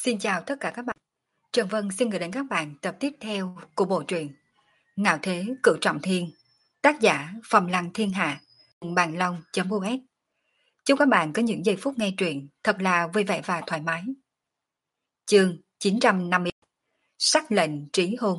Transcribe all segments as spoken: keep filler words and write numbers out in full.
Xin chào tất cả các bạn. Trần Vân xin gửi đến các bạn tập tiếp theo của bộ truyện Ngạo Thế Cửu Trọng Thiên, tác giả Phong Lăng Thiên Hạ, Bàn Long.us. Chúc các bạn có những giây phút nghe truyện thật là vui vẻ và thoải mái. Chương chín trăm năm mươi, sắc lệnh trí hôn.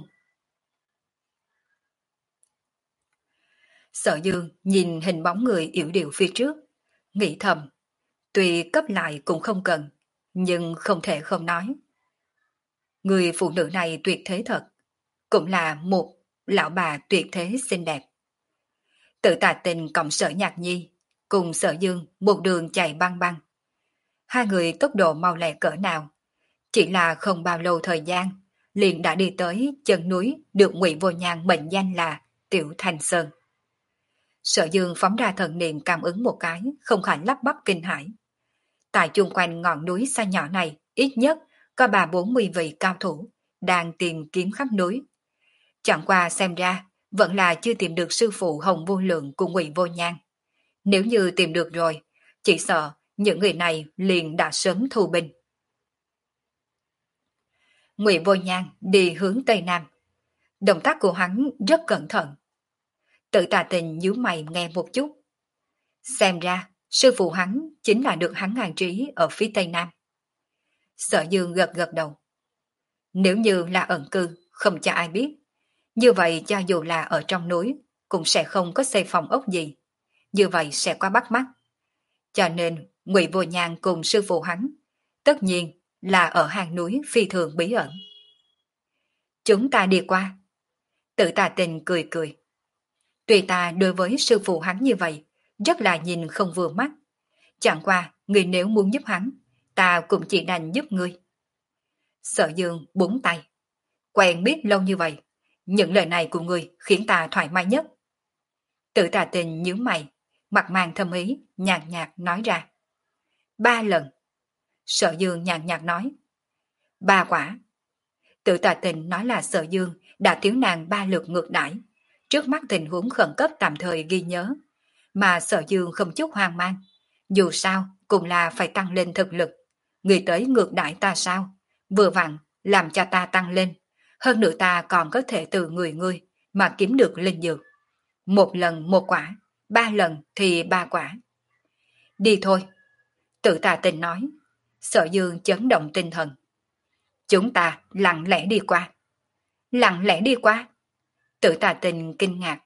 Sở Dương nhìn hình bóng người yểu điệu phía trước, nghĩ thầm, tuy cấp lại cũng không cần, nhưng không thể không nói. Người phụ nữ này tuyệt thế thật, cũng là một lão bà tuyệt thế xinh đẹp. Tự Tà Tình cộng Sở Nhạc Nhi cùng Sở Dương một đường chạy băng băng. Hai người tốc độ mau lẹ cỡ nào, chỉ là không bao lâu thời gian, liền đã đi tới chân núi được Ngụy Vô Nhan mệnh danh là Tiểu Thành Sơn. Sở Dương phóng ra thần niệm cảm ứng một cái, không khỏi lắp bắp kinh hãi. Tại chung quanh ngọn núi xa nhỏ này, ít nhất có ba bốn mươi vị cao thủ đang tìm kiếm khắp núi. Chẳng qua xem ra vẫn là chưa tìm được sư phụ Hồng Vô Lượng của Ngụy Vô Nhan. Nếu như tìm được rồi, chỉ sợ những người này liền đã sớm thu binh. Ngụy Vô Nhan đi hướng tây nam, động tác của hắn rất cẩn thận. Tự Tà Tình nhíu mày nghe một chút. Xem ra sư phụ hắn chính là được hắn an trí ở phía tây nam. Sở Dương gật gật đầu. Nếu như là ẩn cư, không cho ai biết, như vậy cho dù là ở trong núi cũng sẽ không có xây phòng ốc gì, như vậy sẽ quá bắt mắt. Cho nên Ngụy Vô Nhan cùng sư phụ hắn tất nhiên là ở hang núi phi thường bí ẩn. Chúng ta đi qua. Tự Tà Tình cười cười. Tuy ta đối với sư phụ hắn như vậy rất là nhìn không vừa mắt, chẳng qua người nếu muốn giúp hắn, ta cũng chỉ đành giúp ngươi. Sở Dương búng tay. Quen biết lâu như vậy, những lời này của ngươi khiến ta thoải mái nhất. Tự Tà Tình nhíu mày, mặt mang thâm ý, nhạt nhạt nói ra. Ba lần. Sở Dương nhạt nhạt nói. Ba quả. Tự Tà Tình nói là Sở Dương đã thiếu nàng ba lượt ngược đãi, trước mắt tình huống khẩn cấp tạm thời ghi nhớ, mà Sở Dương không chút hoang mang. Dù sao cũng là phải tăng lên thực lực. Người tới ngược đãi ta sao? Vừa vặn làm cho ta tăng lên. Hơn nữa ta còn có thể từ người ngươi mà kiếm được linh dược. Một lần một quả, ba lần thì ba quả. Đi thôi. Tự Tà Tình nói. Sở Dương chấn động tinh thần. Chúng ta lặng lẽ đi qua. Lặng lẽ đi qua. Tự Tà Tình kinh ngạc.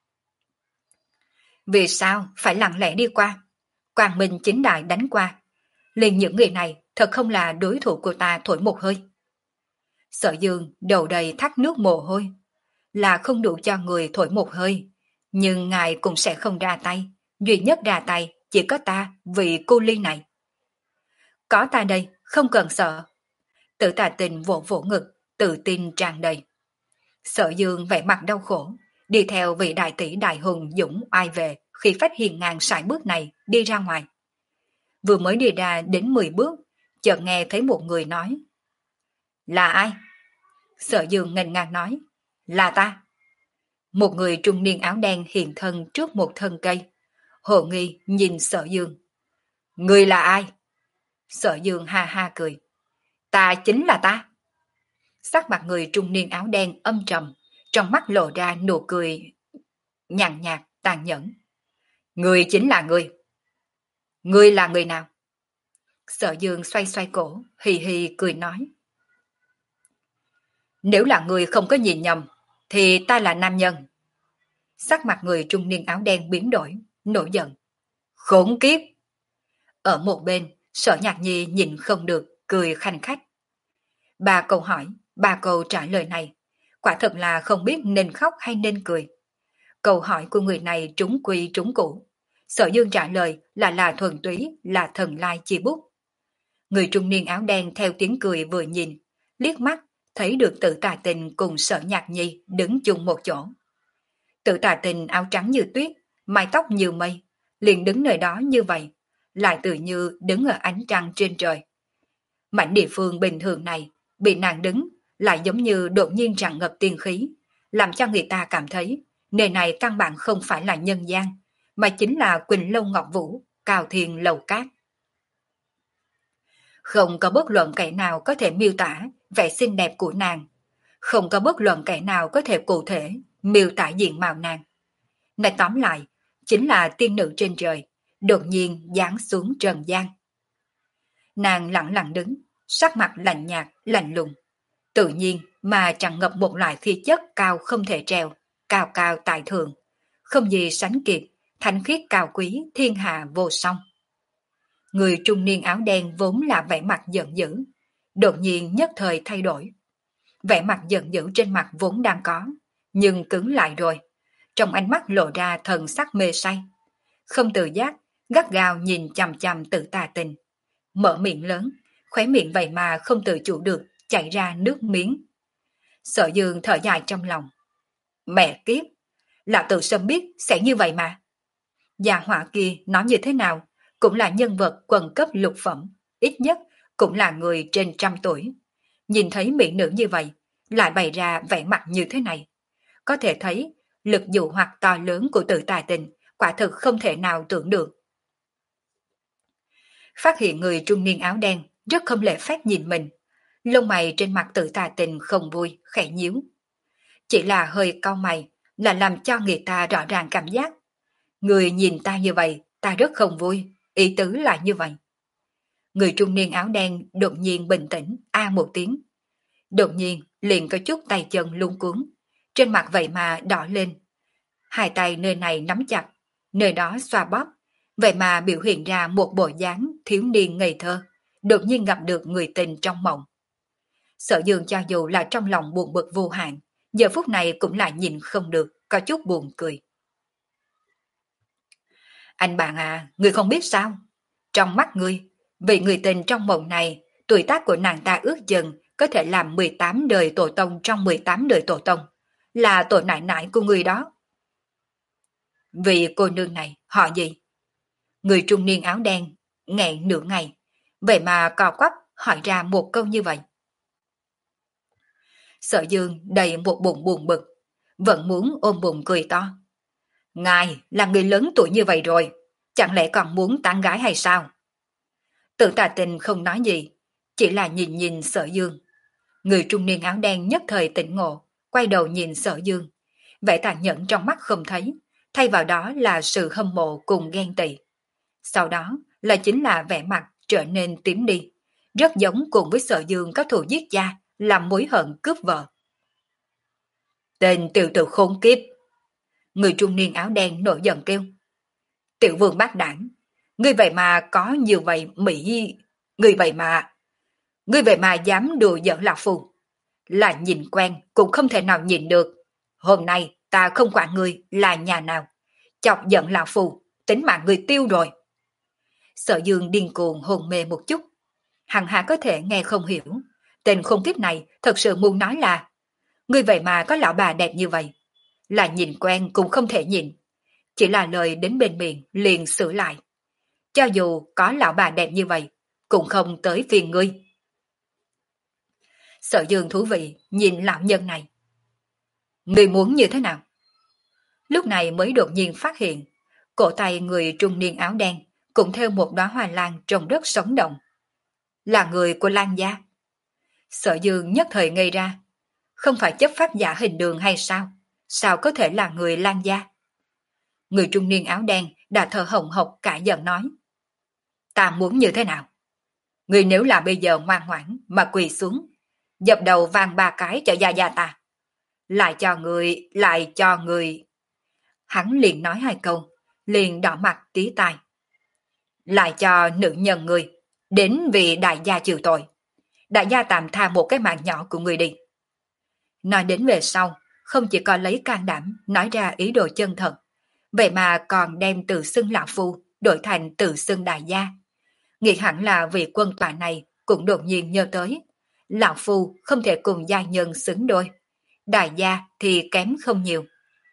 Vì sao phải lặng lẽ đi qua? Quang Minh chính đại đánh qua. Liền những người này thật không là đối thủ của ta thổi một hơi. Sở Dương đầu đầy thắt nước mồ hôi. Là không đủ cho người thổi một hơi. Nhưng ngài cũng sẽ không ra tay. Duy nhất ra tay chỉ có ta vì cô ly này. Có ta đây, không cần sợ. Tự Tà Tình vỗ vỗ ngực, tự tin tràn đầy. Sở Dương vẻ mặt đau khổ, đi theo vị đại tỷ đại hùng dũng oai về khi phát hiện ngàn sải bước này đi ra ngoài. Vừa mới đi ra đến mười bước, chợt nghe thấy một người nói. Là ai? Sở Dương ngần ngàng nói. Là ta. Một người trung niên áo đen hiện thân trước một thân cây. Hồ nghi nhìn Sở Dương. Người là ai? Sở Dương ha ha cười. Ta chính là ta. Sắc mặt người trung niên áo đen âm trầm, trong mắt lộ ra nụ cười nhàn nhạt, tàn nhẫn. Người chính là người. Người là người nào? Sở Dương xoay xoay cổ, hì hì cười nói. Nếu là người không có nhìn nhầm, thì ta là nam nhân. Sắc mặt người trung niên áo đen biến đổi, nổi giận. Khốn kiếp! Ở một bên, Sở Nhạc Nhi nhìn không được, cười khanh khách. Ba câu hỏi, ba câu trả lời này, quả thật là không biết nên khóc hay nên cười. Câu hỏi của người này trúng quy trúng cụ. Sở Dương trả lời là là thuần túy, là thần lai chi bút. Người trung niên áo đen theo tiếng cười vừa nhìn, liếc mắt, thấy được Tự Tà Tình cùng Sở Nhạc Nhi đứng chung một chỗ. Tự Tà Tình áo trắng như tuyết, mái tóc như mây, liền đứng nơi đó như vậy, lại tự như đứng ở ánh trăng trên trời. Mảnh địa phương bình thường này, bị nàng đứng, lại giống như đột nhiên tràn ngập tiên khí, làm cho người ta cảm thấy nơi này căn bản không phải là nhân gian, mà chính là Quỳnh Lâu Ngọc Vũ, Cao Thiên Lầu Cát. Không có bất luận kẻ nào có thể miêu tả vẻ xinh đẹp của nàng. Không có bất luận kẻ nào có thể cụ thể miêu tả diện mạo nàng. Nói tóm lại, chính là tiên nữ trên trời, đột nhiên giáng xuống trần gian. Nàng lặng lặng đứng, sắc mặt lạnh nhạt, lạnh lùng. Tự nhiên mà tràn ngập một loại khí chất cao không thể treo, cao cao tại thượng, không gì sánh kịp, thánh khiết cao quý, thiên hạ vô song. Người trung niên áo đen vốn là vẻ mặt giận dữ, đột nhiên nhất thời thay đổi. Vẻ mặt giận dữ trên mặt vốn đang có, nhưng cứng lại rồi. Trong ánh mắt lộ ra thần sắc mê say. Không tự giác, gắt gao nhìn chằm chằm Tử Tà Tình. Mở miệng lớn, khóe miệng vậy mà không tự chủ được, chảy ra nước miếng. Sở Dương thở dài trong lòng. Mẹ kiếp, lão tử sớm biết sẽ như vậy mà. Gia hỏa kia nói như thế nào, cũng là nhân vật quần cấp lục phẩm, ít nhất cũng là người trên trăm tuổi. Nhìn thấy mỹ nữ như vậy, lại bày ra vẻ mặt như thế này. Có thể thấy, lực dụ hoặc to lớn của Tử Tà Tình, quả thực không thể nào tưởng được. Phát hiện người trung niên áo đen, rất không lễ phép nhìn mình. Lông mày trên mặt Tử Tà Tình không vui, khẽ nhíu. Chỉ là hơi cau mày, là làm cho người ta rõ ràng cảm giác. Người nhìn ta như vậy, ta rất không vui, ý tứ là như vậy. Người trung niên áo đen đột nhiên bình tĩnh, a một tiếng. Đột nhiên liền có chút tay chân luống cuống, trên mặt vậy mà đỏ lên. Hai tay nơi này nắm chặt, nơi đó xoa bóp, vậy mà biểu hiện ra một bộ dáng thiếu niên ngây thơ, đột nhiên gặp được người tình trong mộng. Sở Dương cho dù là trong lòng buồn bực vô hạn, giờ phút này cũng lại nhìn không được, có chút buồn cười. Anh bạn à, ngươi không biết sao? Trong mắt ngươi, vì người tình trong mộng này, tuổi tác của nàng ta ước chừng có thể làm mười tám đời tổ tông trong mười tám đời tổ tông, là tổ nại nại của người đó. Vì cô nương này, họ gì? Người trung niên áo đen, nghẹn nửa ngày, vậy mà cò quắp hỏi ra một câu như vậy. Sở Dương đầy một bụng buồn bực, vẫn muốn ôm bụng cười to. Ngài là người lớn tuổi như vậy rồi, chẳng lẽ còn muốn tán gái hay sao? Tử Tà Tình không nói gì, chỉ là nhìn nhìn Sở Dương. Người trung niên áo đen nhất thời tỉnh ngộ, quay đầu nhìn Sở Dương. Vẻ tàn nhẫn trong mắt không thấy, thay vào đó là sự hâm mộ cùng ghen tị. Sau đó là chính là vẻ mặt trở nên tím đi, rất giống cùng với Sở Dương có thù giết cha, làm mối hận cướp vợ. Tên tiểu tử khốn kiếp! Người trung niên áo đen nổi giận kêu. Tiểu vương bác đảng, ngươi vậy mà có nhiều vậy Mỹ, ngươi vậy mà, ngươi vậy mà dám đùa giỡn lão phu. Là nhìn quen cũng không thể nào nhìn được. Hôm nay ta không quản ngươi là nhà nào, chọc giận lão phu, tính mạng ngươi tiêu rồi. Sở Dương điên cuồng hồn mê một chút. Hằng hạ có thể nghe không hiểu. Tên khốn kiếp này thật sự muốn nói là, ngươi vậy mà có lão bà đẹp như vậy, là nhìn quen cũng không thể nhìn. Chỉ là lời đến bên miệng liền sửa lại. Cho dù có lão bà đẹp như vậy, cũng không tới phiền ngươi. Sở Dương thú vị nhìn lão nhân này. Ngươi muốn như thế nào? Lúc này mới đột nhiên phát hiện, cổ tay người trung niên áo đen cũng theo một đóa hoa lan trông rất sống động. Là người của Lan gia. Sở Dương nhất thời ngây ra. Không phải chấp pháp giả hình đường hay sao? Sao có thể là người Lan gia? Người trung niên áo đen đã thở hồng hộc cả giận nói. Ta muốn như thế nào? Người nếu là bây giờ ngoan ngoãn mà quỳ xuống, dập đầu vang ba cái cho gia gia ta. Lại cho người, lại cho người. Hắn liền nói hai câu, liền đỏ mặt tí tai. Lại cho nữ nhân người, đến vì đại gia chịu tội. Đại gia tạm tha một cái mạng nhỏ của người đi. Nói đến về sau, không chỉ có lấy can đảm nói ra ý đồ chân thật, vậy mà còn đem tự xưng lão phu đổi thành tự xưng đại gia. Nghĩ hẳn là vị quân tọa này cũng đột nhiên nhớ tới, lão phu không thể cùng gia nhân xứng đôi, đại gia thì kém không nhiều.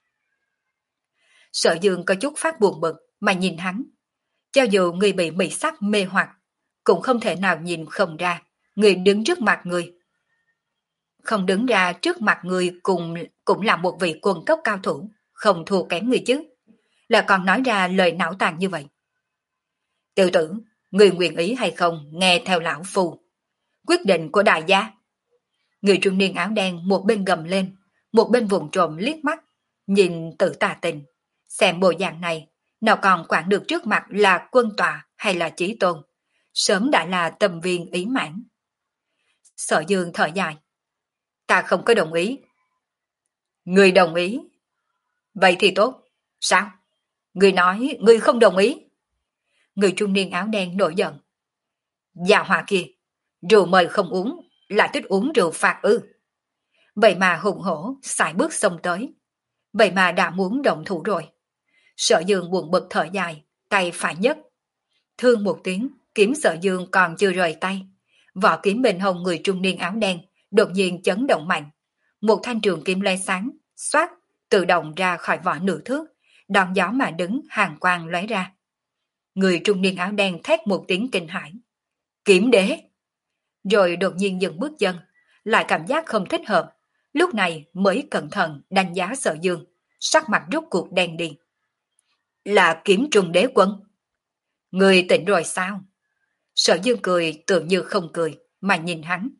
Sở Dương có chút phát buồn bực mà nhìn hắn. Cho dù người bị mỹ sắc mê hoặc, cũng không thể nào nhìn không ra người đứng trước mặt người. Không đứng ra trước mặt người cùng cũng là một vị quân cấp cao thủ, không thua kém người chứ. Là còn nói ra lời não tàn như vậy. Tiểu tử, Người nguyện ý hay không nghe theo lão phu. Quyết định của đại gia. Người trung niên áo đen một bên gầm lên, một bên vùng trộm liếc mắt, nhìn Tử Tà Tình. Xem bộ dạng này, nào còn quản được trước mặt là quân tọa hay là chí tôn. Sớm đã là tâm viên ý mãn. Sở Dương thở dài. Ta không có đồng ý. Người đồng ý. Vậy thì tốt. Sao? Người nói người không đồng ý. Người trung niên áo đen nổi giận. Già hỏa kia, rượu mời không uống, lại thích uống rượu phạt ư. Vậy mà hùng hổ, xài bước xông tới. Vậy mà đã muốn động thủ rồi. Sở Dương buồn bực thở dài, tay phải nhấc. Thương một tiếng, kiếm Sở Dương còn chưa rời tay. Vỏ kiếm bên hông người trung niên áo đen đột nhiên chấn động mạnh. Một thanh trường kiếm lóe sáng, xoát, tự động ra khỏi vỏ nửa thước, đón gió mà đứng hàng quang lóe ra. Người trung niên áo đen thét một tiếng kinh hãi. Kiếm đế! Rồi đột nhiên dừng bước chân, lại cảm giác không thích hợp, lúc này mới cẩn thận đánh giá Sở Dương, sắc mặt rút cuộc đen đi. Là kiếm trung đế quân. Người tỉnh rồi sao? Sở Dương cười tưởng như không cười, mà nhìn hắn.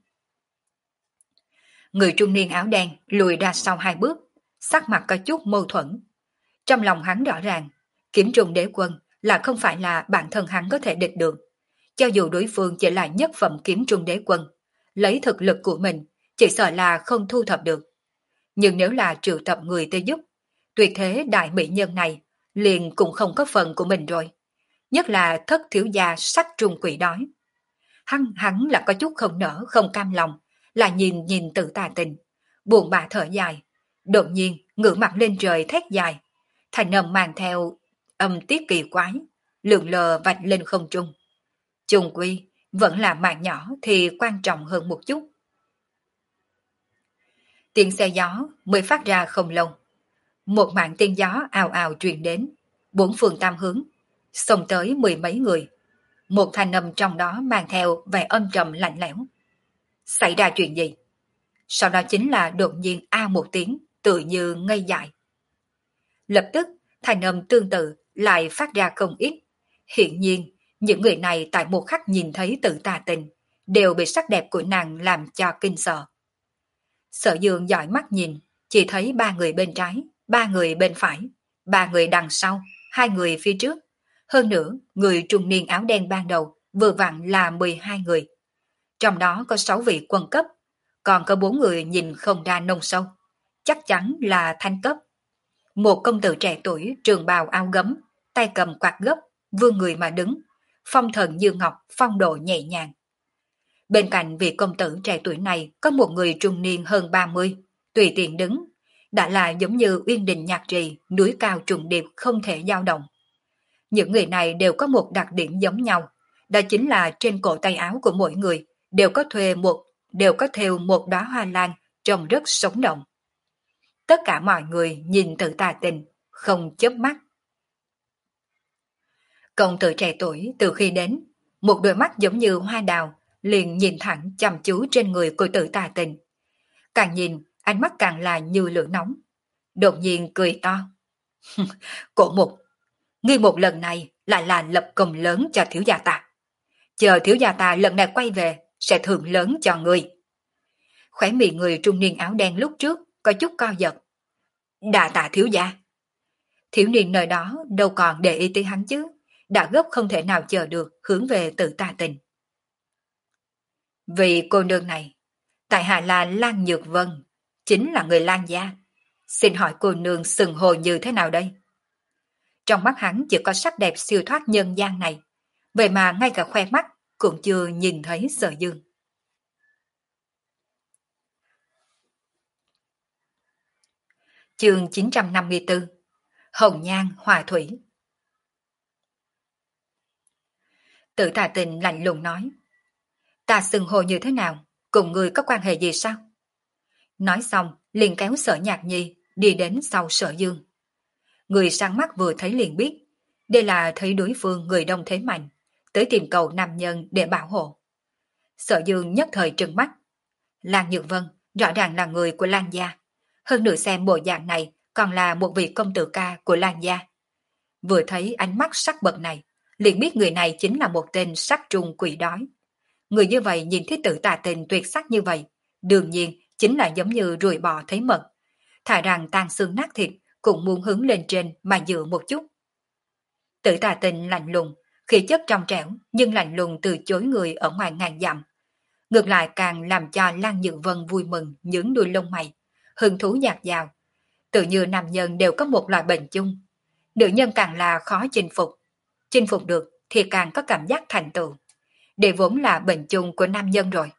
Người trung niên áo đen lùi ra sau hai bước, sắc mặt có chút mâu thuẫn. Trong lòng hắn rõ ràng, kiếm trung đế quân là không phải là bản thân hắn có thể địch được. Cho dù đối phương chỉ là nhất phẩm kiếm trung đế quân, lấy thực lực của mình, chỉ sợ là không thu thập được. Nhưng nếu là triệu tập người tới giúp, tuyệt thế đại mỹ nhân này liền cũng không có phần của mình rồi. Nhất là thất thiếu gia sắc trung quỷ đói. Hắn hắn là có chút không nở, không cam lòng, là nhìn nhìn Tử Tà Tình, buồn bã thở dài, đột nhiên ngửa mặt lên trời thét dài, thành âm mang theo âm tiết kỳ quái, lượn lờ vạch lên không trung. Chung quy, vẫn là mạng nhỏ thì quan trọng hơn một chút. Tiếng xe gió mới phát ra không lâu. Một mạng tiếng gió ào ào truyền đến, bốn phương tam hướng, xông tới mười mấy người. Một thanh âm trong đó mang theo vẻ âm trầm lạnh lẽo. Xảy ra chuyện gì? Sau đó chính là đột nhiên a một tiếng, tự như ngây dại. Lập tức, thanh âm tương tự lại phát ra không ít. Hiện nhiên, những người này tại một khắc nhìn thấy Tử Tà Tình, đều bị sắc đẹp của nàng làm cho kinh sợ. Sở Dương dõi mắt nhìn, chỉ thấy ba người bên trái, ba người bên phải, ba người đằng sau, hai người phía trước. Hơn nữa, người trung niên áo đen ban đầu vừa vặn là mười hai người. Trong đó có sáu vị quân cấp, còn có bốn người nhìn không ra nông sâu. Chắc chắn là thanh cấp. Một công tử trẻ tuổi trường bào áo gấm, tay cầm quạt gấp, vươn người mà đứng, phong thần như ngọc, phong độ nhẹ nhàng. Bên cạnh vị công tử trẻ tuổi này có một người trung niên hơn ba mươi, tùy tiện đứng, đã là giống như uyên đình nhạc trì, núi cao trùng điệp không thể dao động. Những người này đều có một đặc điểm giống nhau, đó chính là trên cổ tay áo của mỗi người đều có thuê một, đều có thêu một đóa hoa lan trông rất sống động. Tất cả mọi người nhìn Tử Tà Tình, không chớp mắt. Công tử trẻ tuổi từ khi đến, một đôi mắt giống như hoa đào, liền nhìn thẳng chăm chú trên người của Tử Tà Tình. Càng nhìn, ánh mắt càng là như lửa nóng. Đột nhiên cười to. Cổ Mục, ngươi một lần này lại là lập công lớn cho thiếu gia ta. Chờ thiếu gia ta lần này quay về, sẽ thưởng lớn cho ngươi. Khóe miệng người trung niên áo đen lúc trước có chút co giật. Đà tạ thiếu gia. Thiếu niên nơi đó đâu còn để ý tới hắn chứ, đã gấp không thể nào chờ được hướng về Tử Tà Tình. Vì cô nương này, tại hạ là Lan Nhược Vân, chính là người Lan gia. Xin hỏi cô nương xưng hô như thế nào đây? Trong mắt hắn chỉ có sắc đẹp siêu thoát nhân gian này, vậy mà ngay cả khoe mắt cũng chưa nhìn thấy Sở Dương. Chương chín trăm năm mươi tư Hồng Nhan Hòa Thủy. Tử Tà Tình lạnh lùng nói, ta xưng hô như thế nào, cùng người có quan hệ gì sao? Nói xong, liền kéo Sở Nhạc Nhi đi đến sau Sở Dương. Người sáng mắt vừa thấy liền biết, đây là thấy đối phương người đông thế mạnh, tới tìm cầu nam nhân để bảo hộ. Sở Dương nhất thời trừng mắt. Lan Nhược Vân rõ ràng là người của Lan gia, hơn nữa xem bộ dạng này còn là một vị công tử ca của Lan gia. Vừa thấy ánh mắt sắc bậc này, liền biết người này chính là một tên sát trùng quỷ đói. Người như vậy nhìn thấy Tử Tà Tình tuyệt sắc như vậy, đương nhiên chính là giống như ruồi bò thấy mật. Thà rằng tan xương nát thịt, cũng muốn hướng lên trên mà dựa một chút. Tử Tà Tình lạnh lùng, khí chất trong trẻo nhưng lạnh lùng từ chối người ở ngoài ngàn dặm. Ngược lại càng làm cho Lan Nhược Vân vui mừng nhướng đuôi lông mày, hứng thú dạt dào. Tự như nam nhân đều có một loại bệnh chung. Nữ nhân càng là khó chinh phục. Chinh phục được thì càng có cảm giác thành tựu. Để vốn là bệnh chung của nam nhân rồi.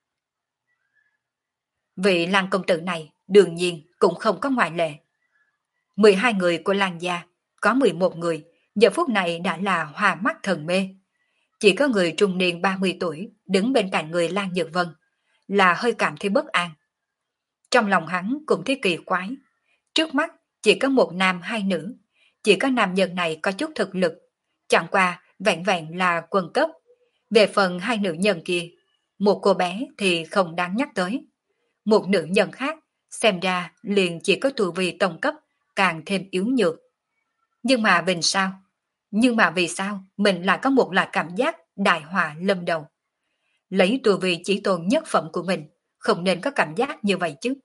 Vị Lan công tử này đương nhiên cũng không có ngoại lệ. mười hai người của Lan gia, có mười một người, giờ phút này đã là hoa mắt thần mê. Chỉ có người trung niên ba mươi tuổi đứng bên cạnh người Lan Nhược Vân, là hơi cảm thấy bất an. Trong lòng hắn cũng thấy kỳ quái. Trước mắt chỉ có một nam hai nữ, chỉ có nam nhân này có chút thực lực, chẳng qua vẹn vẹn là quân cấp. Về phần hai nữ nhân kia, một cô bé thì không đáng nhắc tới. Một nữ nhân khác, xem ra liền chỉ có tu vi tông cấp, càng thêm yếu nhược. Nhưng mà vì sao? Nhưng mà vì sao mình lại có một loại cảm giác đại họa lâm đầu? Lấy tu vi chỉ tôn nhất phẩm của mình, không nên có cảm giác như vậy chứ.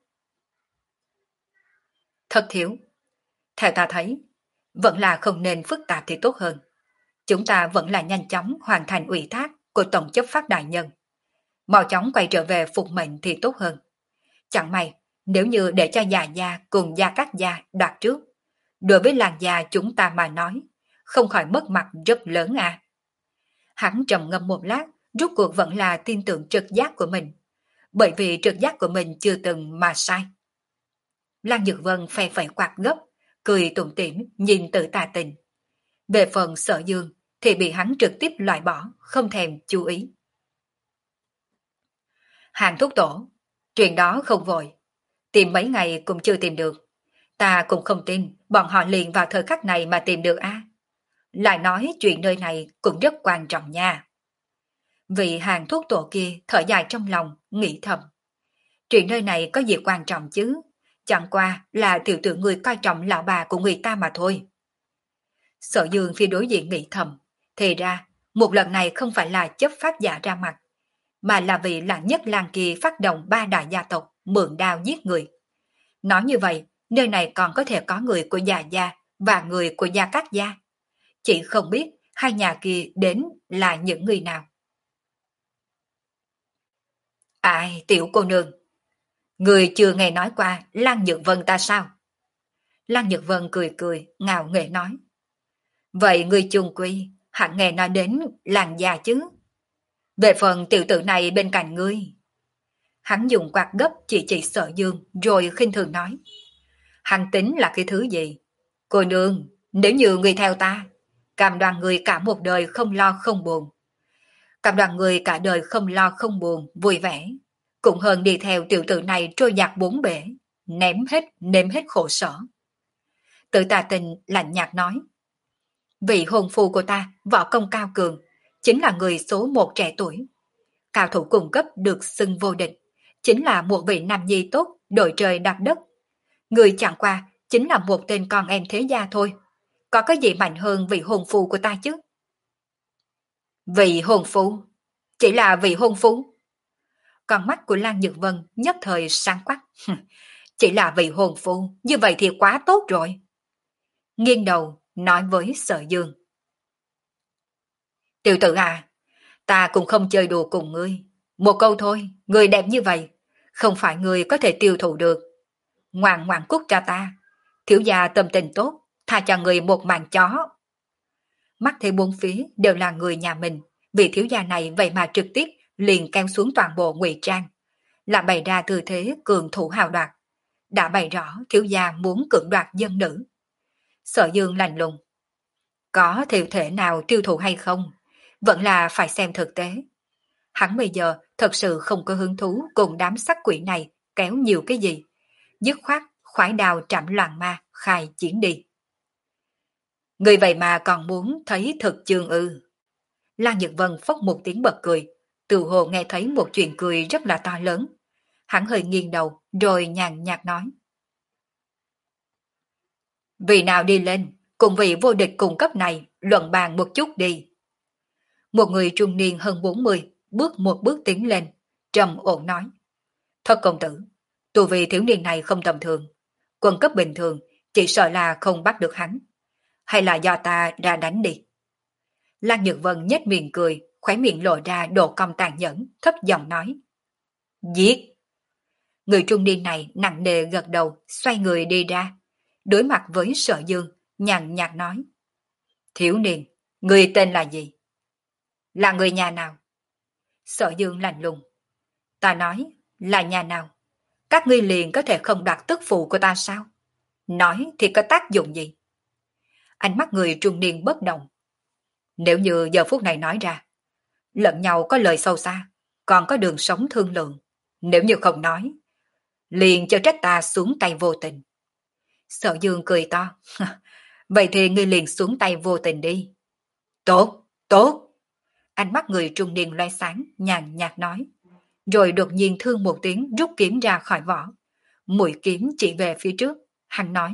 Thật thiếu. Theo ta thấy, vẫn là không nên phức tạp thì tốt hơn. Chúng ta vẫn là nhanh chóng hoàn thành ủy thác của Tổng chấp pháp đại nhân. Mau chóng quay trở về phục mệnh thì tốt hơn. Chẳng may, nếu như để cho già gia cùng gia các gia đoạt trước, đối với làng gia chúng ta mà nói, không khỏi mất mặt rất lớn à. Hắn trầm ngâm một lát, rốt cuộc vẫn là tin tưởng trực giác của mình. Bởi vì trực giác của mình chưa từng mà sai. Lan Nhược Vân phe phẩy quạt gấp, cười tủm tỉm nhìn Tử Tà Tình. Về phần Sở Dương thì bị hắn trực tiếp loại bỏ, không thèm chú ý. Hàng thúc tổ, chuyện đó không vội. Tìm mấy ngày cũng chưa tìm được. Ta cũng không tin bọn họ liền vào thời khắc này mà tìm được a. Lại nói chuyện nơi này cũng rất quan trọng nha. Vị hàng thuốc tổ kia thở dài trong lòng, nghĩ thầm. Chuyện nơi này có gì quan trọng chứ? Chẳng qua là tiểu tử người coi trọng lão bà của người ta mà thôi. Sở Dương phía đối diện nghĩ thầm. Thì ra, một lần này không phải là chấp pháp giả ra mặt, mà là vì là nhất lang kỳ phát động ba đại gia tộc mượn đao giết người. Nói như vậy, nơi này còn có thể có người của Gia Gia và người của Gia Cát Gia. Chỉ không biết hai nhà kia đến là những người nào. Ai, tiểu cô nương, người chưa nghe nói qua Lan Nhược Vân ta sao? Lan Nhược Vân cười cười, ngạo nghễ nói. Vậy người chung quy, hẳn nghe nói đến làng già chứ. Về phần tiểu tử này bên cạnh ngươi. Hắn dùng quạt gấp chỉ chỉ Sở Dương rồi khinh thường nói. Hắn tính là cái thứ gì? Cô nương, nếu như người theo ta, cam đoan người cả một đời không lo không buồn. Cam đoan người cả đời không lo không buồn, vui vẻ. Cũng hơn đi theo tiểu tử này trôi dạt bốn bể, ném hết, nếm hết khổ sở. Tử Tà Tình lạnh nhạt nói. Vị hôn phu của ta, võ công cao cường, chính là người số một trẻ tuổi. Cao thủ cung cấp được xưng vô địch, chính là một vị nam nhi tốt, đội trời đạp đất. Người chẳng qua chính là một tên con em thế gia thôi. Có cái gì mạnh hơn vị hôn phu của ta chứ? Vị hôn phu? Chỉ là vị hôn phu? Con mắt của Lan Nhược Vân nhất thời sáng quắc. Chỉ là vị hôn phu, như vậy thì quá tốt rồi. Nghiêng đầu, nói với Sở Dương. Tiểu tử à, ta cũng không chơi đùa cùng ngươi. Một câu thôi, người đẹp như vậy, không phải người có thể tiêu thụ được. Ngoan ngoan cút cho ta, thiếu gia tâm tình tốt, tha cho người một mạng chó. Mắt thấy bốn phía đều là người nhà mình, vì thiếu gia này vậy mà trực tiếp liền kéo xuống toàn bộ ngụy trang, là bày ra tư thế cường thủ hào đoạt, đã bày rõ thiếu gia muốn cưỡng đoạt dân nữ. Sở Dương lạnh lùng. Có thiệu thể nào tiêu thụ hay không, vẫn là phải xem thực tế. Hắn bây giờ thật sự không có hứng thú cùng đám sắc quỷ này kéo nhiều cái gì. Dứt khoát, khoái đào trảm loạn ma, khai chiến đi. Người vậy mà còn muốn thấy thực chương ư. Lan Nhật Vân phốc một tiếng bật cười, từ hồ nghe thấy một chuyện cười rất là to lớn. Hắn hơi nghiêng đầu, rồi nhàn nhạt nói. Vì nào đi lên, cùng vị vô địch cùng cấp này, luận bàn một chút đi. Một người trung niên hơn bốn mươi, bước một bước tiến lên, trầm ổn nói. Thất công tử, tu vì thiếu niên này không tầm thường. Quân cấp bình thường, chỉ sợ là không bắt được hắn. Hay là do ta ra đánh đi. Lan Nhược Vân nhếch miệng cười, khóe miệng lộ ra độ cong tàn nhẫn, thấp giọng nói. Giết! Người trung niên này nặng nề gật đầu, xoay người đi ra. Đối mặt với Sở Dương, nhàn nhạt nói. Thiếu niên, người tên là gì? Là người nhà nào? Sở Dương lạnh lùng. Ta nói, là nhà nào? Các ngươi liền có thể không đoạt tức phụ của ta sao? Nói thì có tác dụng gì? Ánh mắt người trung niên bất động. Nếu như giờ phút này nói ra, lẫn nhau có lời sâu xa, còn có đường sống thương lượng. Nếu như không nói, liền cho trách ta xuống tay vô tình. Sở Dương cười to. Vậy thì ngươi liền xuống tay vô tình đi. Tốt, tốt. Ánh mắt người trung niên loe sáng, nhàn nhạt nói. Rồi đột nhiên thương một tiếng rút kiếm ra khỏi vỏ. Mũi kiếm chỉ về phía trước. Hắn nói.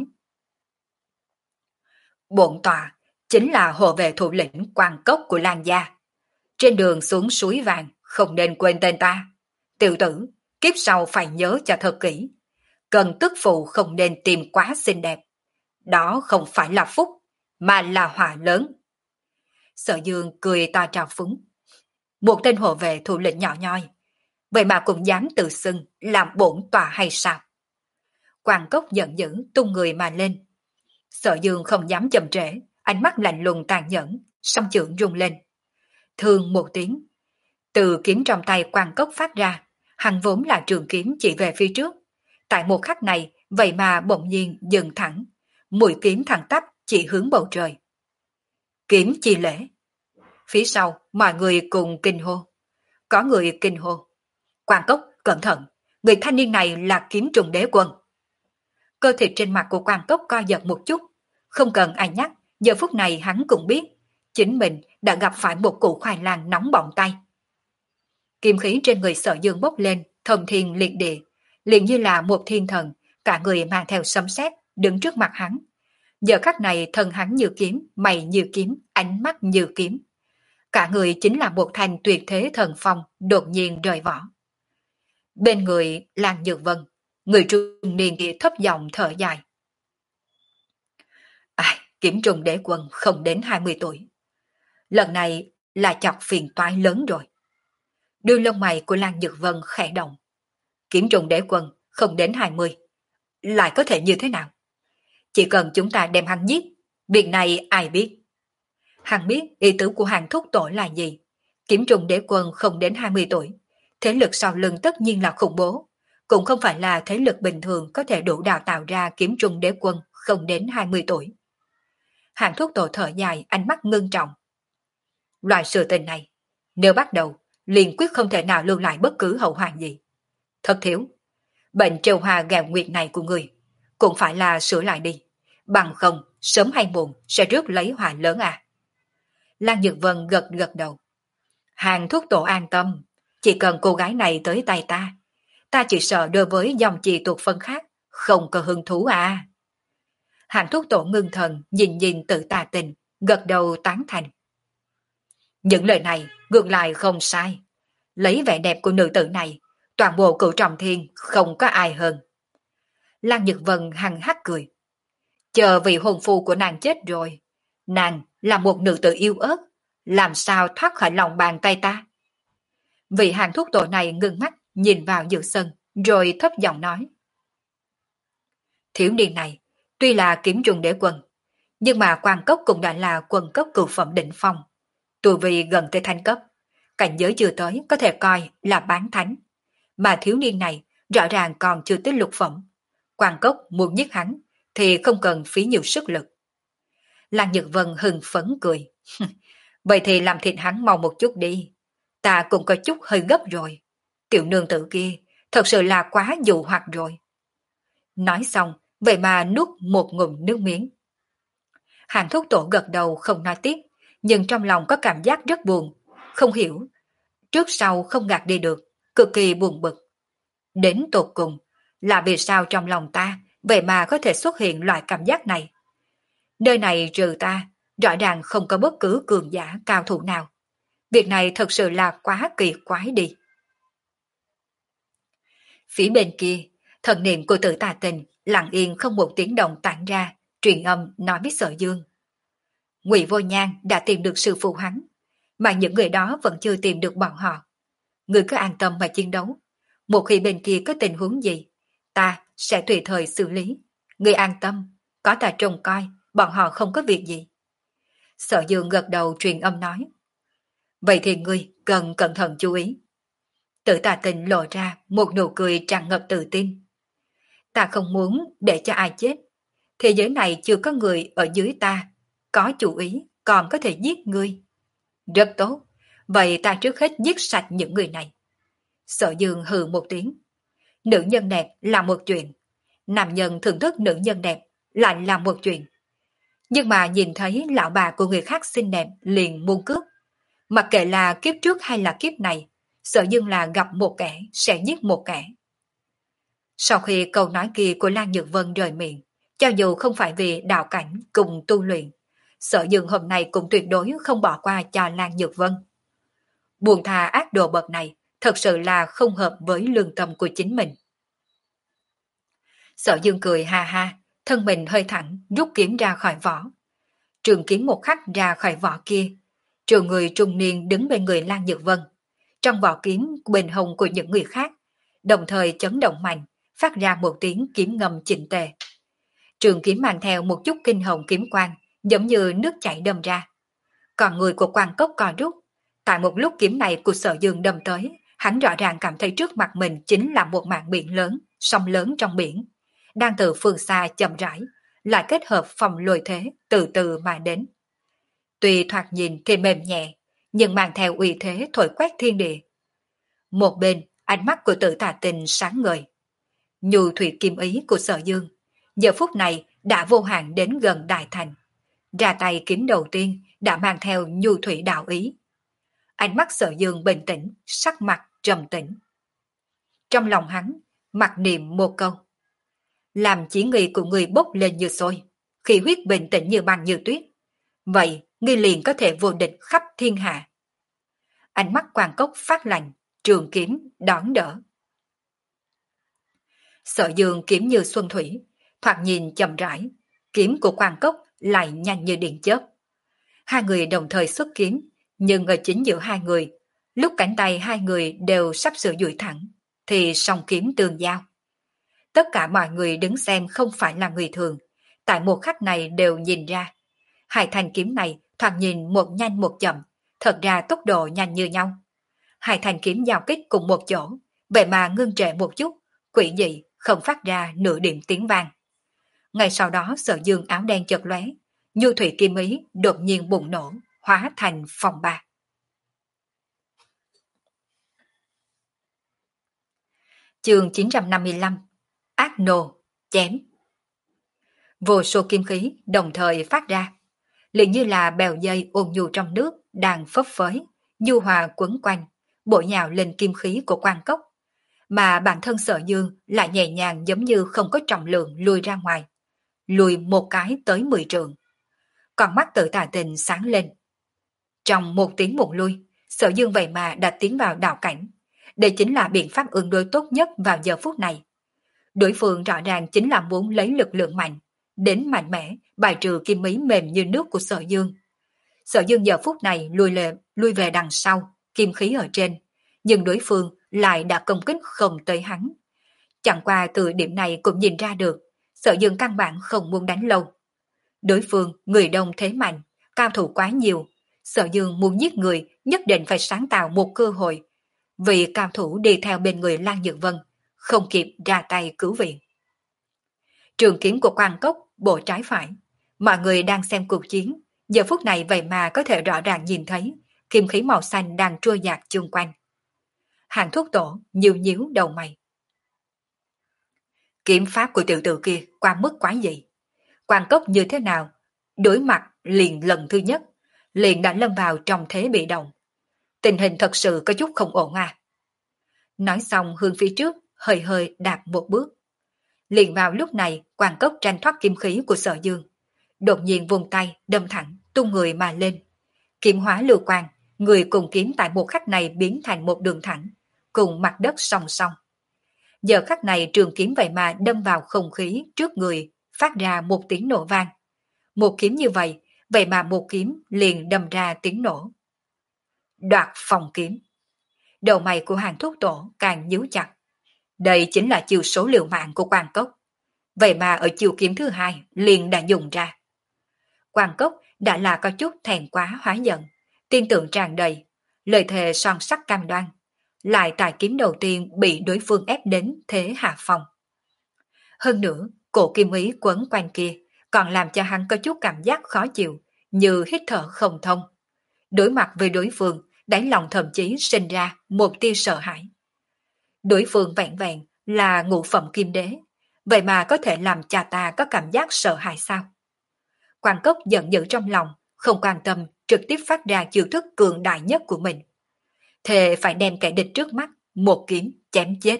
Bổn tọa chính là hộ vệ thủ lĩnh quan cốc của Lan gia. Trên đường xuống suối vàng không nên quên tên ta. Tiểu tử, kiếp sau phải nhớ cho thật kỹ. Cần tức phụ không nên tìm quá xinh đẹp. Đó không phải là phúc, mà là họa lớn. Sở Dương cười to trào phúng. Một tên hộ vệ thủ lĩnh nhỏ nhoi, vậy mà cũng dám tự xưng làm bổn tọa hay sao? Quan Cốc giận dữ tung người mà lên. Sở Dương không dám chậm trễ, ánh mắt lạnh lùng tàn nhẫn, song chưởng rung lên. Thương một tiếng, từ kiếm trong tay Quan Cốc phát ra, hắn vốn là trường kiếm chỉ về phía trước. Tại một khắc này, vậy mà bỗng nhiên dừng thẳng, mũi kiếm thẳng tắp chỉ hướng bầu trời. Kiếm chi lễ. Phía sau, mọi người cùng kinh hô. Có người kinh hô. Quan Cốc, cẩn thận, người thanh niên này là kiếm trùng đế quân. Cơ thịt trên mặt của Quan Cốc co giật một chút. Không cần ai nhắc, giờ phút này hắn cũng biết, chính mình đã gặp phải một củ khoai lang nóng bỏng tay. Kim khí trên người Sở Dương bốc lên, thông thiên liệt địa, liền như là một thiên thần, cả người mang theo sấm sét đứng trước mặt hắn. Giờ khắc này thân hắn như kiếm, mày như kiếm, ánh mắt như kiếm. Cả người chính là một thanh tuyệt thế thần phong đột nhiên rời vỏ. Bên người Lan Nhược Vân, người trung niên kia thấp giọng thở dài. Ai, kiếm trùng đế quân không đến hai mươi tuổi. Lần này là chọc phiền toái lớn rồi. Đôi lông mày của Lan Nhược Vân khẽ động. Kiếm trùng đế quân không đến hai mươi. Lại có thể như thế nào? Chỉ cần chúng ta đem hắn giết, việc này ai biết? Hắn biết ý tứ của hàng thúc tổ là gì. Kiếm trùng đế quân không đến hai mươi tuổi. Thế lực sau lưng tất nhiên là khủng bố. Cũng không phải là thế lực bình thường có thể đủ đào tạo ra kiếm trùng đế quân không đến hai mươi tuổi. Hàng thúc tổ thở dài, ánh mắt ngưng trọng. Loại sự tình này, nếu bắt đầu, liền quyết không thể nào lưu lại bất cứ hậu hoạn gì. Thật thiếu, bệnh trêu hoa gạo nguyệt này của người, cũng phải là sửa lại đi. Bằng không, sớm hay muộn sẽ rước lấy họa lớn à. Lan Nhược Vân gật gật đầu. Hàng thúc tổ an tâm, chỉ cần cô gái này tới tay ta, ta chỉ sợ đối với dòng trì tuột phân khác, không có hứng thú à. Hàng thúc tổ ngưng thần, nhìn nhìn tự tà tình, gật đầu tán thành. Những lời này ngược lại không sai. Lấy vẻ đẹp của nữ tử này, toàn bộ cửu trọng thiên không có ai hơn. Lan Nhược Vân hằng hắc cười. Chờ vị hôn phu của nàng chết rồi, nàng là một nữ tử yêu ớt, làm sao thoát khỏi lòng bàn tay ta? Vị hàng thuốc tổ này ngưng mắt nhìn vào giữa sân, rồi thấp giọng nói. Thiếu niên này, tuy là kiếm trùng đế quân, nhưng mà quan cốc cũng đã là quân cấp cửu phẩm đỉnh phong. Tu vi gần tới thánh cấp, cảnh giới chưa tới có thể coi là bán thánh. Mà thiếu niên này rõ ràng còn chưa tới lục phẩm. Quan cốc muốn giết hắn thì không cần phí nhiều sức lực. Lan Nhật Vân hừng phấn cười. Vậy thì làm thịt hắn mau một chút đi. Ta cũng có chút hơi gấp rồi. Tiểu nương tử kia thật sự là quá dụ hoặc rồi. Nói xong, vậy mà nuốt một ngụm nước miếng. Hàng thúc tổ gật đầu không nói tiếp, nhưng trong lòng có cảm giác rất buồn, không hiểu. Trước sau không gạt đi được, cực kỳ buồn bực. Đến tột cùng, là vì sao trong lòng ta vậy mà có thể xuất hiện loại cảm giác này. Nơi này trừ ta, rõ ràng không có bất cứ cường giả cao thủ nào. Việc này thật sự là quá kỳ quái đi. Phía bên kia, thần niệm của Tử Tà Tình lặng yên không một tiếng động tản ra, truyền âm nói với Sở Dương. Ngụy Vô Nhan đã tìm được sư phụ hắn, mà những người đó vẫn chưa tìm được bọn họ. Người cứ an tâm mà chiến đấu. Một khi bên kia có tình huống gì, ta sẽ tùy thời xử lý. Người an tâm, có ta trông coi, bọn họ không có việc gì. Sở Dương gật đầu truyền âm nói. Vậy thì ngươi cần cẩn thận chú ý. Tử Tà Tình lộ ra một nụ cười tràn ngập tự tin. Ta không muốn để cho ai chết. Thế giới này chưa có người ở dưới ta. Có chủ ý, còn có thể giết ngươi. Rất tốt. Vậy ta trước hết giết sạch những người này. Sở Dương hừ một tiếng. Nữ nhân đẹp là một chuyện. Nam nhân thưởng thức nữ nhân đẹp lại là một chuyện. Nhưng mà nhìn thấy lão bà của người khác xinh đẹp liền muốn cướp. Mặc kệ là kiếp trước hay là kiếp này, Sở Dương là gặp một kẻ sẽ giết một kẻ. Sau khi câu nói kia của Lan Nhược Vân rời miệng, cho dù không phải vì đạo cảnh cùng tu luyện, Sở Dương hôm nay cũng tuyệt đối không bỏ qua cho Lan Nhược Vân. Buồn thà ác đồ bậc này thật sự là không hợp với lương tâm của chính mình. Sở Dương cười ha ha, thân mình hơi thẳng, rút kiếm ra khỏi vỏ. Trường kiếm một khắc ra khỏi vỏ kia, trường người trung niên đứng bên người Lan Nhược Vân. Trong vỏ kiếm bên hông của những người khác, đồng thời chấn động mạnh, phát ra một tiếng kiếm ngầm chỉnh tề. Trường kiếm mang theo một chút kinh hồng kiếm quang, giống như nước chảy đâm ra. Còn người của Quan Cốc co rút. Tại một lúc kiếm này của Sở Dương đâm tới, hắn rõ ràng cảm thấy trước mặt mình chính là một mảng biển lớn, sông lớn trong biển, đang từ phương xa chậm rãi, lại kết hợp phòng lôi thế từ từ mà đến. Tuy thoạt nhìn thì mềm nhẹ, nhưng mang theo uy thế thổi quét thiên địa. Một bên, ánh mắt của Tử Tà Tình sáng ngời. Nhu thủy kim ý của Sở Dương, giờ phút này đã vô hạn đến gần đại thành. Ra tay kiếm đầu tiên đã mang theo nhu thủy đạo ý. Ánh mắt Sở Dương bình tĩnh, sắc mặt trầm tĩnh. Trong lòng hắn, mặc niệm một câu. Làm chỉ nghị của người bốc lên như sôi, khi huyết bình tĩnh như băng như tuyết. Vậy, ngươi liền có thể vô địch khắp thiên hạ. Ánh mắt Quan Cốc phát lạnh, trường kiếm đón đỡ. Sở Dương kiếm như xuân thủy, thoạt nhìn chậm rãi, kiếm của Quan Cốc lại nhanh như điện chớp. Hai người đồng thời xuất kiếm, nhưng ở chính giữa hai người, lúc cánh tay hai người đều sắp sửa duỗi thẳng, thì song kiếm tương giao. Tất cả mọi người đứng xem không phải là người thường, tại một khắc này đều nhìn ra. Hai thanh kiếm này thoạt nhìn một nhanh một chậm, thật ra tốc độ nhanh như nhau. Hai thanh kiếm giao kích cùng một chỗ, vậy mà ngưng trệ một chút, quỷ dị không phát ra nửa điểm tiếng vang. Ngay sau đó Sở Dương áo đen chợt lóe, nhu thủy kim ý đột nhiên bùng nổ, hóa thành phong ba. Chương chín trăm năm mươi lăm. Ác nô, chém. Vô số kim khí đồng thời phát ra, liền như là bèo dây ôn nhu trong nước đang phấp phới, nhu hòa quấn quanh, bổ nhào lên kim khí của Quan Cốc, mà bản thân Sở Dương lại nhẹ nhàng giống như không có trọng lượng lùi ra ngoài, lùi một cái tới mười trượng. Còn mắt Tử Tà Tình sáng lên. Trong một tiếng một lui, Sở Dương vậy mà đã tiến vào đạo cảnh. Đây chính là biện pháp ứng đối tốt nhất vào giờ phút này. Đối phương rõ ràng chính là muốn lấy lực lượng mạnh, đến mạnh mẽ, bài trừ kim ý mềm như nước của Sở Dương. Sở Dương giờ phút này lùi, lệ, lùi về đằng sau, kim khí ở trên, nhưng đối phương lại đã công kích không tới hắn. Chẳng qua từ điểm này cũng nhìn ra được, Sở Dương căn bản không muốn đánh lâu. Đối phương người đông thế mạnh, cao thủ quá nhiều, Sở Dương muốn giết người nhất định phải sáng tạo một cơ hội. Vì cao thủ đi theo bên người Lan Nhược Vân, không kịp ra tay cứu viện. Trường kiếm của Quan Cốc bổ trái phải, mọi người đang xem cuộc chiến, giờ phút này vậy mà có thể rõ ràng nhìn thấy kim khí màu xanh đang trôi dạt chung quanh. Hàng Thuốc Tổ nhíu nhíu đầu mày. Kiếm pháp của tiểu tử kia qua mức quái dị. Quan Cốc như thế nào? Đối mặt liền lần thứ nhất, liền đã lâm vào trong thế bị động. Tình hình thật sự có chút không ổn à. Nói xong hướng phía trước, hơi hơi đạp một bước. Liền vào lúc này, Quan Cốc tranh thoát kim khí của Sở Dương. Đột nhiên vùng tay, đâm thẳng, tung người mà lên. Kiếm hóa lưu quang, Người cùng kiếm tại một khắc này biến thành một đường thẳng, cùng mặt đất song song. Giờ khắc này trường kiếm vậy mà đâm vào không khí trước người, phát ra một tiếng nổ vang. Một kiếm như vậy, vậy mà một kiếm liền đâm ra tiếng nổ. Đoạt phòng kiếm. Đầu mày của Hàng Thúc Tổ càng nhíu chặt. Đây chính là chiêu số liều mạng của Quan Cốc. Vậy mà ở chiêu kiếm thứ hai liền đã dùng ra. Quan Cốc đã là có chút thèn quá hóa giận, tin tưởng tràn đầy, lời thề son sắc cam đoan, lại tại kiếm đầu tiên bị đối phương ép đến thế hạ phong. Hơn nữa, cổ kim ý quấn quanh kia còn làm cho hắn có chút cảm giác khó chịu, như hít thở không thông. Đối mặt với đối phương, đáy lòng thậm chí sinh ra một tia sợ hãi. Đối phương vẹn vẹn là ngũ phẩm kim đế, vậy mà có thể làm cha ta có cảm giác sợ hãi sao? Quan Cốc giận dữ trong lòng, không quan tâm, trực tiếp phát ra chiêu thức cường đại nhất của mình. Thề phải đem kẻ địch trước mắt, một kiếm chém chết.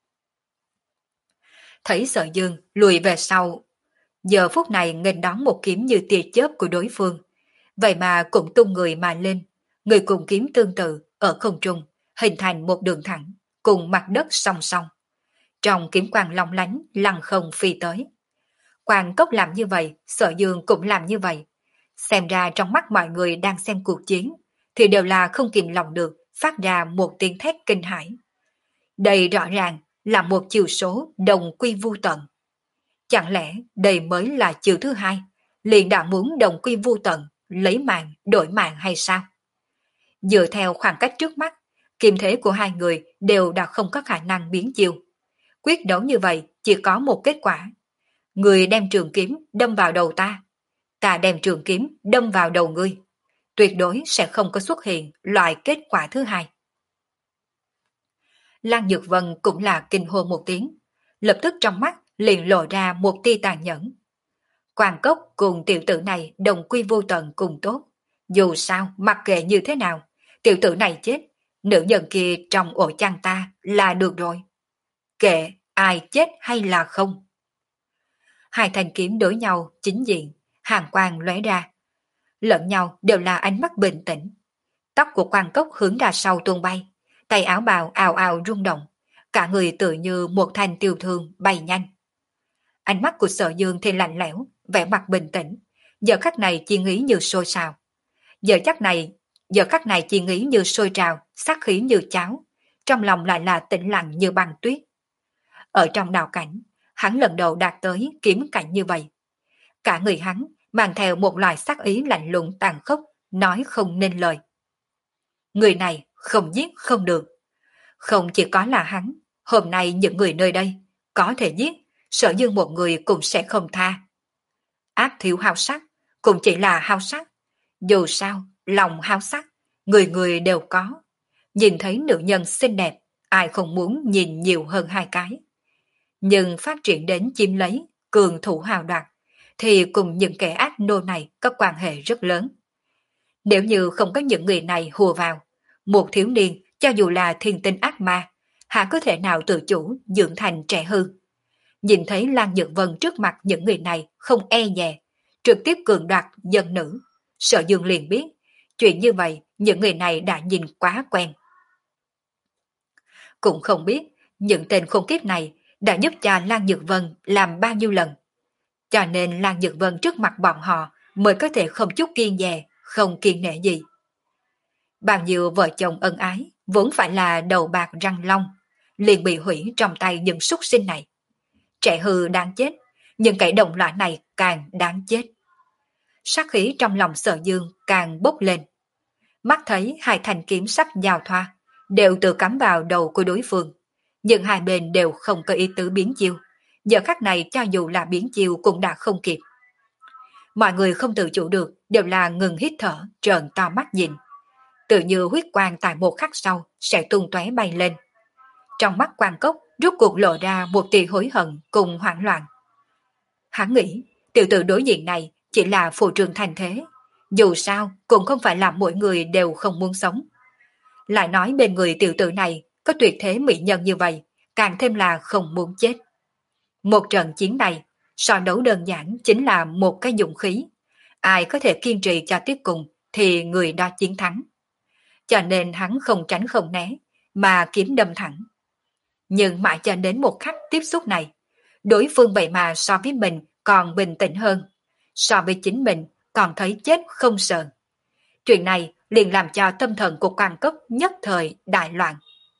Thấy Sở Dương lùi về sau, giờ phút này nghênh đón một kiếm như tia chớp của đối phương, vậy mà cũng tung người mà lên, người cùng kiếm tương tự ở không trung, hình thành một đường thẳng, cùng mặt đất song song. Trong kiếm quang long lánh, lăng không phi tới. Quan Cốc làm như vậy, Sở Dương cũng làm như vậy. Xem ra trong mắt mọi người đang xem cuộc chiến, thì đều là không kìm lòng được, phát ra một tiếng thét kinh hãi. Đây rõ ràng là một chiêu số đồng quy vu tận. Chẳng lẽ đây mới là chiêu thứ hai, liền đã muốn đồng quy vu tận, lấy mạng đổi mạng hay sao? Dựa theo khoảng cách trước mắt, kim thế của hai người đều đã không có khả năng biến chiêu. Quyết đấu như vậy chỉ có một kết quả. Người đem trường kiếm đâm vào đầu ta, ta đem trường kiếm đâm vào đầu ngươi. Tuyệt đối sẽ không có xuất hiện loại kết quả thứ hai. Lan Nhược Vân cũng là kinh hô một tiếng, lập tức trong mắt liền lộ ra một tia tàn nhẫn. Quan Cốc cùng tiểu tử này đồng quy vô tận cùng tốt. Dù sao, mặc kệ như thế nào, tiểu tử này chết, nữ nhân kia trong ổ chăn ta là được rồi. Kệ ai chết hay là không. Hai thanh kiếm đối nhau chính diện, hàn quang lóe ra. Lẫn nhau đều là ánh mắt bình tĩnh. Tóc của Quan Cốc hướng ra sau tung bay, tay áo bào ào ào rung động, cả người tự như một thanh tiêu thương bay nhanh. Ánh mắt của Sở Dương thì lạnh lẽo, vẻ mặt bình tĩnh, giờ khắc này chi nghĩ như sôi trào. Giờ chắc này, giờ khắc này chi nghĩ như sôi trào, sát khí như cháo, trong lòng lại là tĩnh lặng như băng tuyết. Ở trong đạo cảnh, hắn lần đầu đạt tới kiếm cảnh như vậy. Cả người hắn mang theo một loại sát ý lạnh lùng tàn khốc, nói không nên lời. Người này không giết không được. Không chỉ có là hắn, hôm nay những người nơi đây có thể giết, Sở Dương một người cũng sẽ không tha. Ác thiếu hao sắc, cũng chỉ là hao sắc. Dù sao, lòng hao sắc, người người đều có. Nhìn thấy nữ nhân xinh đẹp, ai không muốn nhìn nhiều hơn hai cái. Nhưng phát triển đến chiếm lấy, cường thủ hào đoạt, thì cùng những kẻ ác nô này có quan hệ rất lớn. Nếu như không có những người này hùa vào, một thiếu niên cho dù là thiên tinh ác ma, hạ có thể nào tự chủ dưỡng thành trẻ hư. Nhìn thấy Lan Nhược Vân trước mặt những người này không e dè, trực tiếp cường đoạt dân nữ, Sở Dương liền biết, chuyện như vậy những người này đã nhìn quá quen. Cũng không biết những tên khốn kiếp này đã giúp cho Lan Nhược Vân làm bao nhiêu lần. Cho nên Lan Nhược Vân trước mặt bọn họ mới có thể không chút kiêng dè, không kiêng nể gì. Bao nhiêu vợ chồng ân ái, vốn phải là đầu bạc răng long, liền bị hủy trong tay những súc sinh này. Trẻ hư đáng chết, nhưng kẻ đồng loại này càng đáng chết. Sát khí trong lòng Sở Dương càng bốc lên. Mắt thấy hai thanh kiếm sắp giao thoa, đều tự cắm vào đầu của đối phương. Nhưng hai bên đều không có ý tứ biến chiêu. Giờ khắc này cho dù là biến chiêu cũng đã không kịp. Mọi người không tự chủ được, đều là ngừng hít thở, trợn to mắt nhìn. Tự như huyết quang tại một khắc sau sẽ tung tóe bay lên. Trong mắt Quan Cốc rốt cuộc lộ ra một tia hối hận cùng hoảng loạn. Hắn nghĩ, tiểu tử đối diện này chỉ là phù trường thành thế. Dù sao, cũng không phải là mỗi người đều không muốn sống. Lại nói bên người tiểu tử này có tuyệt thế mỹ nhân như vậy, càng thêm là không muốn chết. Một trận chiến này, so đấu đơn giản chính là một cái dụng khí. Ai có thể kiên trì cho tiếp cùng thì người đó chiến thắng. cho nên hắn không tránh không né, mà kiếm đâm thẳng. Nhưng mãi cho đến một khắc tiếp xúc này, đối phương vậy mà so với mình còn bình tĩnh hơn, so với chính mình còn thấy chết không sợ. Chuyện này liền làm cho tâm thần của Quan Cốc nhất thời đại loạn.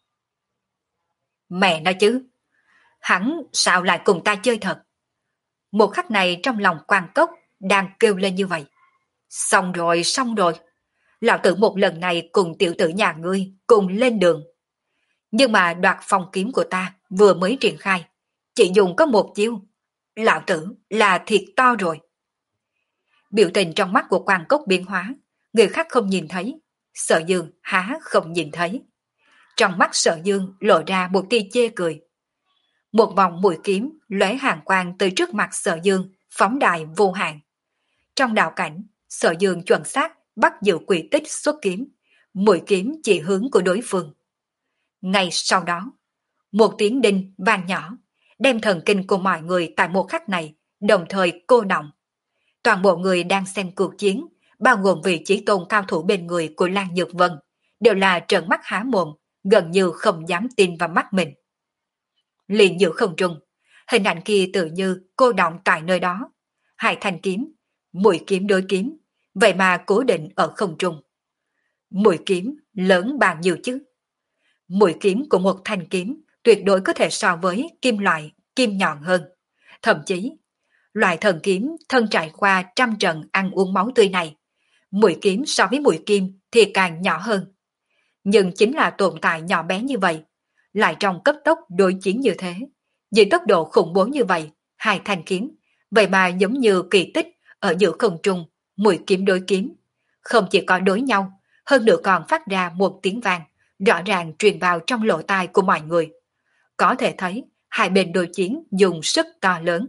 Mẹ nói chứ, hắn sao lại cùng ta chơi thật? Một khắc này trong lòng Quan Cốc đang kêu lên như vậy. Xong rồi, xong rồi. Lão tử một lần này cùng tiểu tử nhà ngươi cùng lên đường. Nhưng mà đoạt phong kiếm của ta vừa mới triển khai, chỉ dùng có một chiêu. Lão tử là thiệt to rồi. Biểu tình trong mắt của Quan Cốc biến hóa, người khác không nhìn thấy, Sở Dương há không nhìn thấy. Trong mắt Sở Dương lộ ra một tia chê cười. Một vòng mũi kiếm lóe hàn quang từ trước mặt Sở Dương, phóng đại vô hạn. Trong đạo cảnh, Sở Dương chuẩn xác bắt giữ quỷ tích xuất kiếm, mũi kiếm chỉ hướng của đối phương. Ngay sau đó, một tiếng đinh vang nhỏ, đem thần kinh của mọi người tại một khắc này đồng thời cô động. Toàn bộ người đang xem cuộc chiến, bao gồm vị chí tôn cao thủ bên người của Lan Nhược Vân, đều là trợn mắt há mồm, gần như không dám tin vào mắt mình. Liền giữa không trung, hình ảnh kia tự như cô động tại nơi đó. Hai thanh kiếm, mũi kiếm đối kiếm, vậy mà cố định ở không trung. Mũi kiếm lớn bao nhiêu chứ? Mũi kiếm của một thanh kiếm tuyệt đối có thể so với kim loại, kim nhọn hơn. Thậm chí, loại thần kiếm thân trải qua trăm trận ăn uống máu tươi này, mũi kiếm so với mũi kim thì càng nhỏ hơn. Nhưng chính là tồn tại nhỏ bé như vậy, lại trong cấp tốc đối chiến như thế, với tốc độ khủng bố như vậy, hai thanh kiếm, vậy mà giống như kỳ tích ở giữa không trung, mũi kiếm đối kiếm, không chỉ có đối nhau, hơn nữa còn phát ra một tiếng vang, rõ ràng truyền vào trong lỗ tai của mọi người. Có thể thấy, hai bên đối chiến dùng sức to lớn.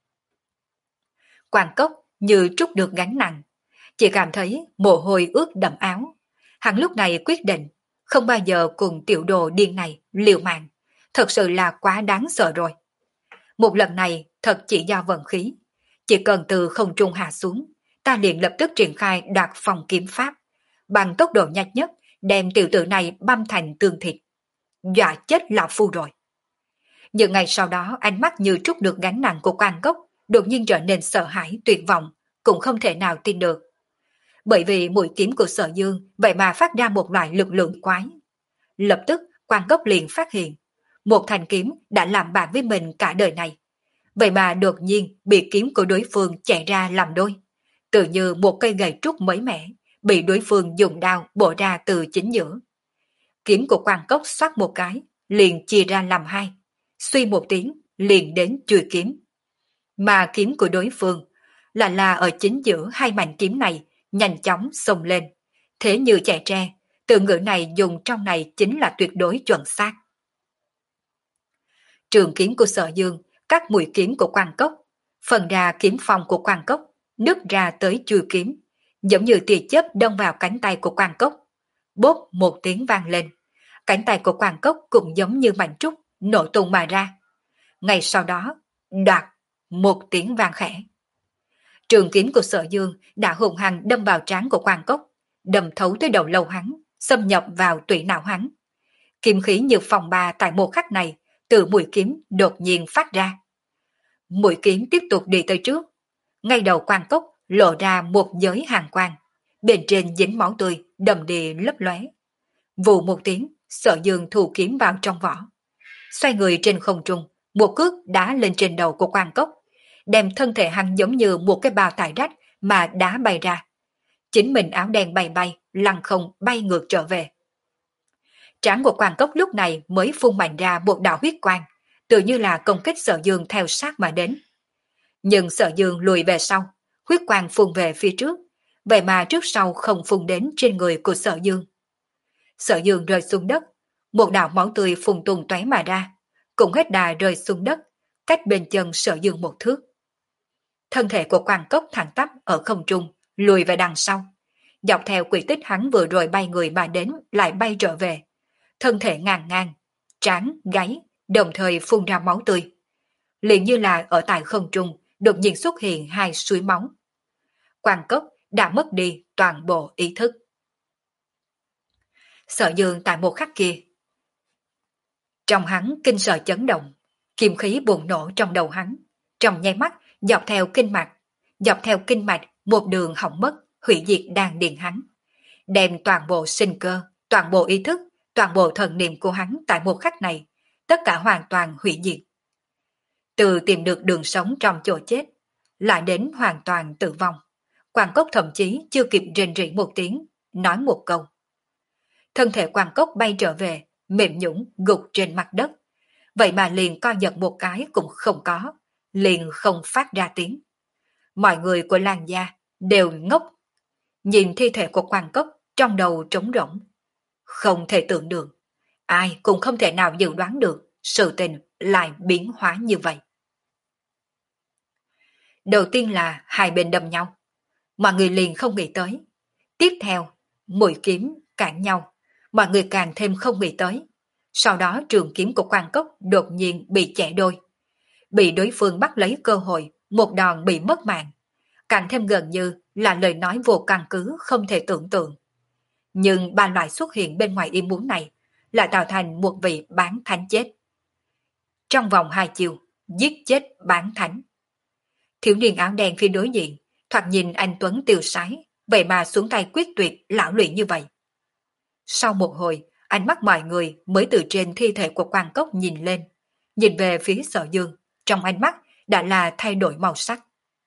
Quan Cốc như trút được gánh nặng, chỉ cảm thấy mồ hôi ướt đẫm áo. Hắn lúc này quyết định, không bao giờ cùng tiểu đồ điên này liều mạng, thật sự là quá đáng sợ rồi. Một lần này thật chỉ do vận khí, chỉ cần từ không trung hạ xuống, ta liền lập tức triển khai đoạt phòng kiếm pháp, bằng tốc độ nhanh nhất đem tiểu tử này băm thành tương thịt. Dọa chết lão phu rồi. Nhưng ngày sau đó ánh mắt như trút được gánh nặng của Quan Cốc đột nhiên trở nên sợ hãi tuyệt vọng, cũng không thể nào tin được. Bởi vì mũi kiếm của Sở Dương vậy mà phát ra một loại lực lượng quái. Lập tức Quan Cốc liền phát hiện, một thanh kiếm đã làm bạn với mình cả đời này. Vậy mà đột nhiên bị kiếm của đối phương chạy ra làm đôi. Tự như một cây gậy trúc mới mẻ, bị đối phương dùng đao bổ ra từ chính giữa. Kiếm của Quan Cốc xoát một cái, liền chia ra làm hai. Suy một tiếng, liền đến chui kiếm. Mà kiếm của đối phương là là ở chính giữa hai mảnh kiếm này, nhanh chóng xông lên. Thế như chạy tre, từ ngữ này dùng trong này chính là tuyệt đối chuẩn xác. Trường kiếm của Sở Dương, các mũi kiếm của Quan Cốc, phần ra kiếm phong của Quan Cốc, nứt ra tới chui kiếm, giống như tia chớp đâm vào cánh tay của Quan Cốc. Bốp một tiếng vang lên, cánh tay của Quan Cốc cũng giống như mảnh trúc, nổ tung mà ra. Ngay sau đó, đoạt, một tiếng vang khẽ. Trường kiếm của Sở Dương đã hùng hăng đâm vào trán của Quan Cốc, đâm thấu tới đầu lâu hắn, xâm nhập vào tủy não hắn. Kim khí như phòng ba tại một khắc này, từ mũi kiếm đột nhiên phát ra. Mũi kiếm tiếp tục đi tới trước. Ngay đầu Quan Cốc lộ ra một giới hàng quang, bên trên dính máu tươi, đầm đìa lấp lóe. Vù một tiếng, Sở Dương thu kiếm vào trong vỏ. Xoay người trên không trung, một cước đá lên trên đầu của Quan Cốc, đem thân thể hắn giống như một cái bao tải rách mà đá bay ra. Chính mình áo đen bay bay, lăn không bay ngược trở về. Trán của Quan Cốc lúc này mới phun mạnh ra một đạo huyết quang, tự như là công kích Sở Dương theo sát mà đến. Nhưng Sở Dương lùi về sau, huyết quang phun về phía trước, vậy mà trước sau không phun đến trên người của Sở Dương. Sở Dương rơi xuống đất, một đạo máu tươi phun tung tóe mà ra, cũng hết đà rơi xuống đất, cách bên chân Sở Dương một thước. Thân thể của Quan Cốc thẳng tắp ở không trung, lùi về đằng sau, dọc theo quỹ tích hắn vừa rồi bay người mà đến lại bay trở về. Thân thể ngang ngang, trán, gáy, đồng thời phun ra máu tươi. Liền như là ở tại không trung, đột nhiên xuất hiện hai suối máu. Quan Cốc đã mất đi toàn bộ ý thức. Sở Dương tại một khắc kia, trong hắn kinh sợ chấn động, kim khí bùng nổ trong đầu hắn, trong nháy mắt dọc theo kinh mạch, dọc theo kinh mạch một đường hỏng mất, hủy diệt đan điền hắn, đem toàn bộ sinh cơ, toàn bộ ý thức, toàn bộ thần niệm của hắn tại một khắc này, tất cả hoàn toàn hủy diệt. Từ tìm được đường sống trong chỗ chết, lại đến hoàn toàn tử vong, Quan Cốc thậm chí chưa kịp rên rỉ một tiếng, nói một câu. Thân thể Quan Cốc bay trở về, mềm nhũn gục trên mặt đất, vậy mà liền co giật một cái cũng không có, liền không phát ra tiếng. Mọi người của làng gia đều ngốc, nhìn thi thể của Quan Cốc trong đầu trống rỗng. Không thể tưởng được, ai cũng không thể nào dự đoán được sự tình lại biến hóa như vậy. Đầu tiên là hai bên đâm nhau, mọi người liền không nghĩ tới. Tiếp theo, mũi kiếm cản nhau, mọi người càng thêm không nghĩ tới. Sau đó trường kiếm của Quan Cốc đột nhiên bị chẻ đôi, bị đối phương bắt lấy cơ hội, một đòn bị mất mạng. Càng thêm gần như là lời nói vô căn cứ không thể tưởng tượng. Nhưng ba loại xuất hiện bên ngoài ý muốn này lại tạo thành một vị bán thánh chết. Trong vòng hai chiều, giết chết bán thánh. Thiếu niên áo đen phía đối diện, thoạt nhìn anh Tuấn tiêu sái, vậy mà xuống tay quyết tuyệt lão luyện như vậy. Sau một hồi, ánh mắt mọi người mới từ trên thi thể của Quan Cốc nhìn lên, nhìn về phía Sở Dương, trong ánh mắt đã là thay đổi màu sắc.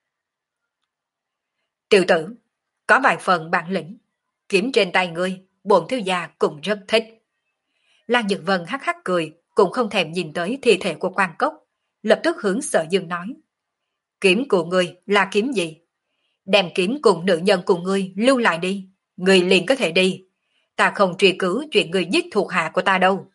Tiểu tử, có vài phần bản lĩnh, kiếm trên tay ngươi, bổn thiếu gia cũng rất thích. Lan Nhật Vân hắc hắc cười, cũng không thèm nhìn tới thi thể của Quan Cốc, lập tức hướng Sở Dương nói. Kiếm của ngươi là kiếm gì? Đem kiếm cùng nữ nhân của ngươi lưu lại đi, ngươi liền có thể đi. Ta không truy cứu chuyện ngươi giết thuộc hạ của ta đâu.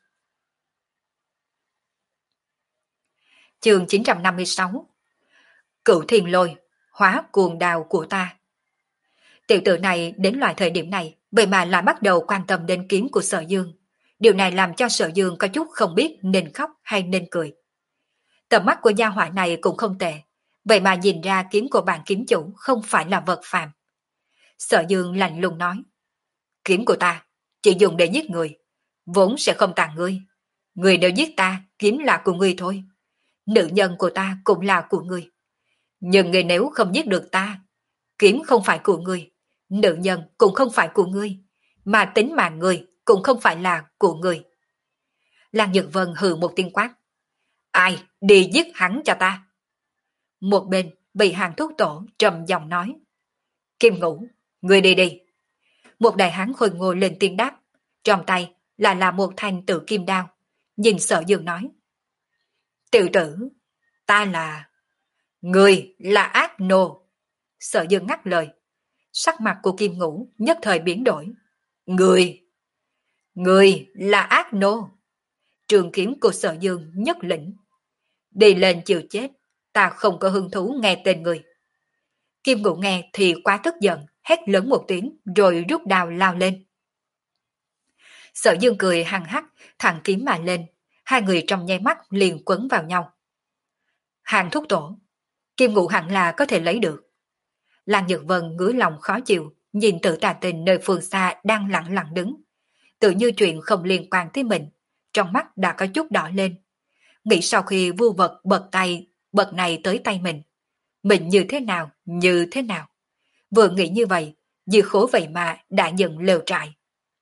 Chương chín trăm năm mươi sáu. Cửu Thiên Lôi, hóa cuồng đào của ta. Tiểu tử này đến loại thời điểm này, vậy mà lại bắt đầu quan tâm đến kiếm của Sở Dương. Điều này làm cho Sở Dương có chút không biết nên khóc hay nên cười. Tầm mắt của gia hỏa này cũng không tệ, vậy mà nhìn ra kiếm của bạn kiếm chủ không phải là vật phàm. Sở Dương lạnh lùng nói, kiếm của ta chỉ dùng để giết người, vốn sẽ không tàn ngươi. Người đều giết ta, kiếm là của ngươi thôi. Nữ nhân của ta cũng là của ngươi. Nhưng người nếu không giết được ta, kiếm không phải của ngươi, nữ nhân cũng không phải của ngươi, mà tính mạng ngươi cũng không phải là của ngươi. Lan Nhật Vân hừ một tiếng quát, ai đi giết hắn cho ta. Một bên bị Hàng Thuốc Tổ trầm giọng nói, Kim Ngũ, ngươi đi đi. Một đại hán khôi ngô lên tiếng đáp, trong tay là là một thanh tự kim đao, nhìn Sở Dương nói, tiểu tử, ta là... Ngươi là ác nô. Sở Dương ngắt lời, sắc mặt của Kim Ngũ nhất thời biến đổi. Ngươi, ngươi là ác nô. Trường kiếm của Sở Dương nhất lĩnh, đi lên chịu chết, ta không có hứng thú nghe tên người. Kim Ngũ nghe thì quá tức giận, hét lớn một tiếng rồi rút đao lao lên. Sở Dương cười hằng hắc, thẳng kiếm mà lên, hai người trong nháy mắt liền quấn vào nhau. Hàng Thúc Tổ, Kim Ngũ hẳn là có thể lấy được. Lan Nhật Vân ngứa lòng khó chịu, nhìn Tử Tà Tình nơi phương xa đang lặng lặng đứng, tự như chuyện không liên quan tới mình, trong mắt đã có chút đỏ lên. Nghĩ sau khi vưu vật bật tay, bật này tới tay mình, mình như thế nào, như thế nào. Vừa nghĩ như vậy, Dư Khố vậy mà đã nhận lều trại.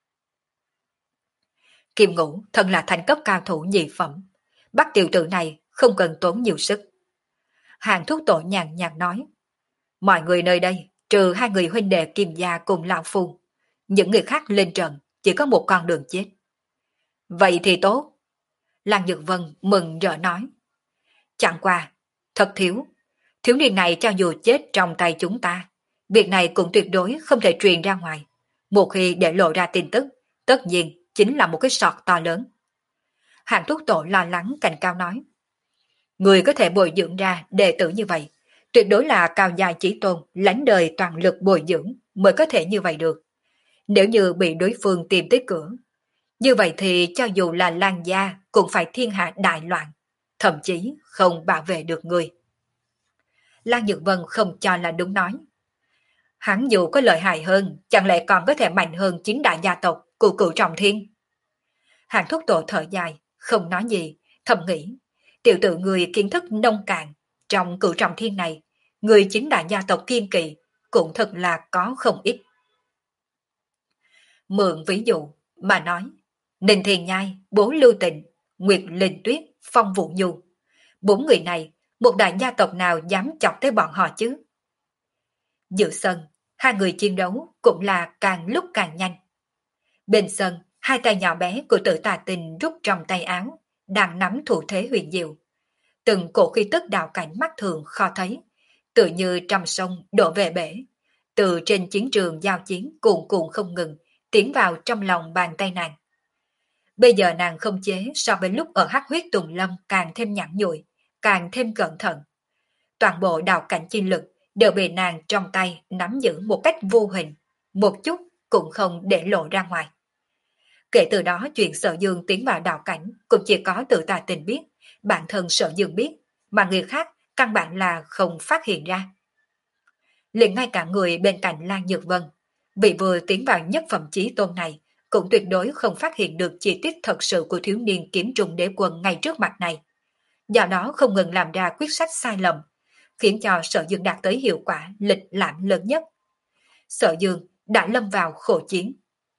Kim Ngũ thân là thành cấp cao thủ nhị phẩm, bắt tiểu tử này không cần tốn nhiều sức. Hàng Thuốc Tổ nhàn nhạt nói, mọi người nơi đây, trừ hai người huynh đệ Kim Gia cùng Lão Phu, những người khác lên trận chỉ có một con đường chết. Vậy thì tốt. Lan Nhật Vân mừng rỡ nói, chẳng qua, thật thiếu, thiếu niên này cho dù chết trong tay chúng ta, việc này cũng tuyệt đối không thể truyền ra ngoài. Một khi để lộ ra tin tức, tất nhiên chính là một cái sọt to lớn. Hàng Thuốc Tổ lo lắng cảnh cao nói, người có thể bồi dưỡng ra đệ tử như vậy, tuyệt đối là cao dài chí tôn, lãnh đời toàn lực bồi dưỡng mới có thể như vậy được. Nếu như bị đối phương tìm tới cửa, như vậy thì cho dù là Lan gia cũng phải thiên hạ đại loạn, thậm chí không bảo vệ được người. Lan Nhật Vân không cho là đúng nói, Hắn dù có lợi hại hơn, chẳng lẽ còn có thể mạnh hơn chính đại gia tộc của cựu trọng thiên? Hàng thúc tổ thở dài, không nói gì, thầm nghĩ. Tiểu tử người kiến thức nông cạn, trong cựu trọng thiên này, người chính đại gia tộc kiên kỵ, cũng thật là có không ít. Mượn ví dụ mà nói, Ninh Thiền Nhai, Bố Lưu Tịnh, Nguyệt Linh Tuyết, Phong Vũ Nhu. Bốn người này, một đại gia tộc nào dám chọc tới bọn họ chứ? Giữa sân, hai người chiến đấu cũng là càng lúc càng nhanh. Bên sân, hai tay nhỏ bé của Tử Tà Tình rút trong tay áo, đang nắm thủ thế huyền diệu. Từng cổ khí tức đạo cảnh mắt thường khó thấy, tự như trăm sông đổ về bể. Từ trên chiến trường giao chiến cuồn cuộn không ngừng, tiến vào trong lòng bàn tay nàng. Bây giờ nàng không chế so với lúc ở Hắc Huyết Tùng Lâm càng thêm nhẵn nhụi, càng thêm cẩn thận. Toàn bộ đạo cảnh chi lực đều bị nàng trong tay nắm giữ một cách vô hình, một chút cũng không để lộ ra ngoài. Kể từ đó chuyện Sở Dương tiến vào đạo cảnh cũng chỉ có Tử Tà Tình biết, bản thân Sở Dương biết, mà người khác căn bản là không phát hiện ra. Liền ngay cả người bên cạnh Lan Nhược Vân, vị vừa tiến vào nhất phẩm chí tôn này, cũng tuyệt đối không phát hiện được chi tiết thật sự của thiếu niên kiếm trùng đế quân ngay trước mặt này. Do đó không ngừng làm ra quyết sách sai lầm, khiến cho Sở Dương đạt tới hiệu quả lịch lãm lớn nhất. Sở Dương đã lâm vào khổ chiến.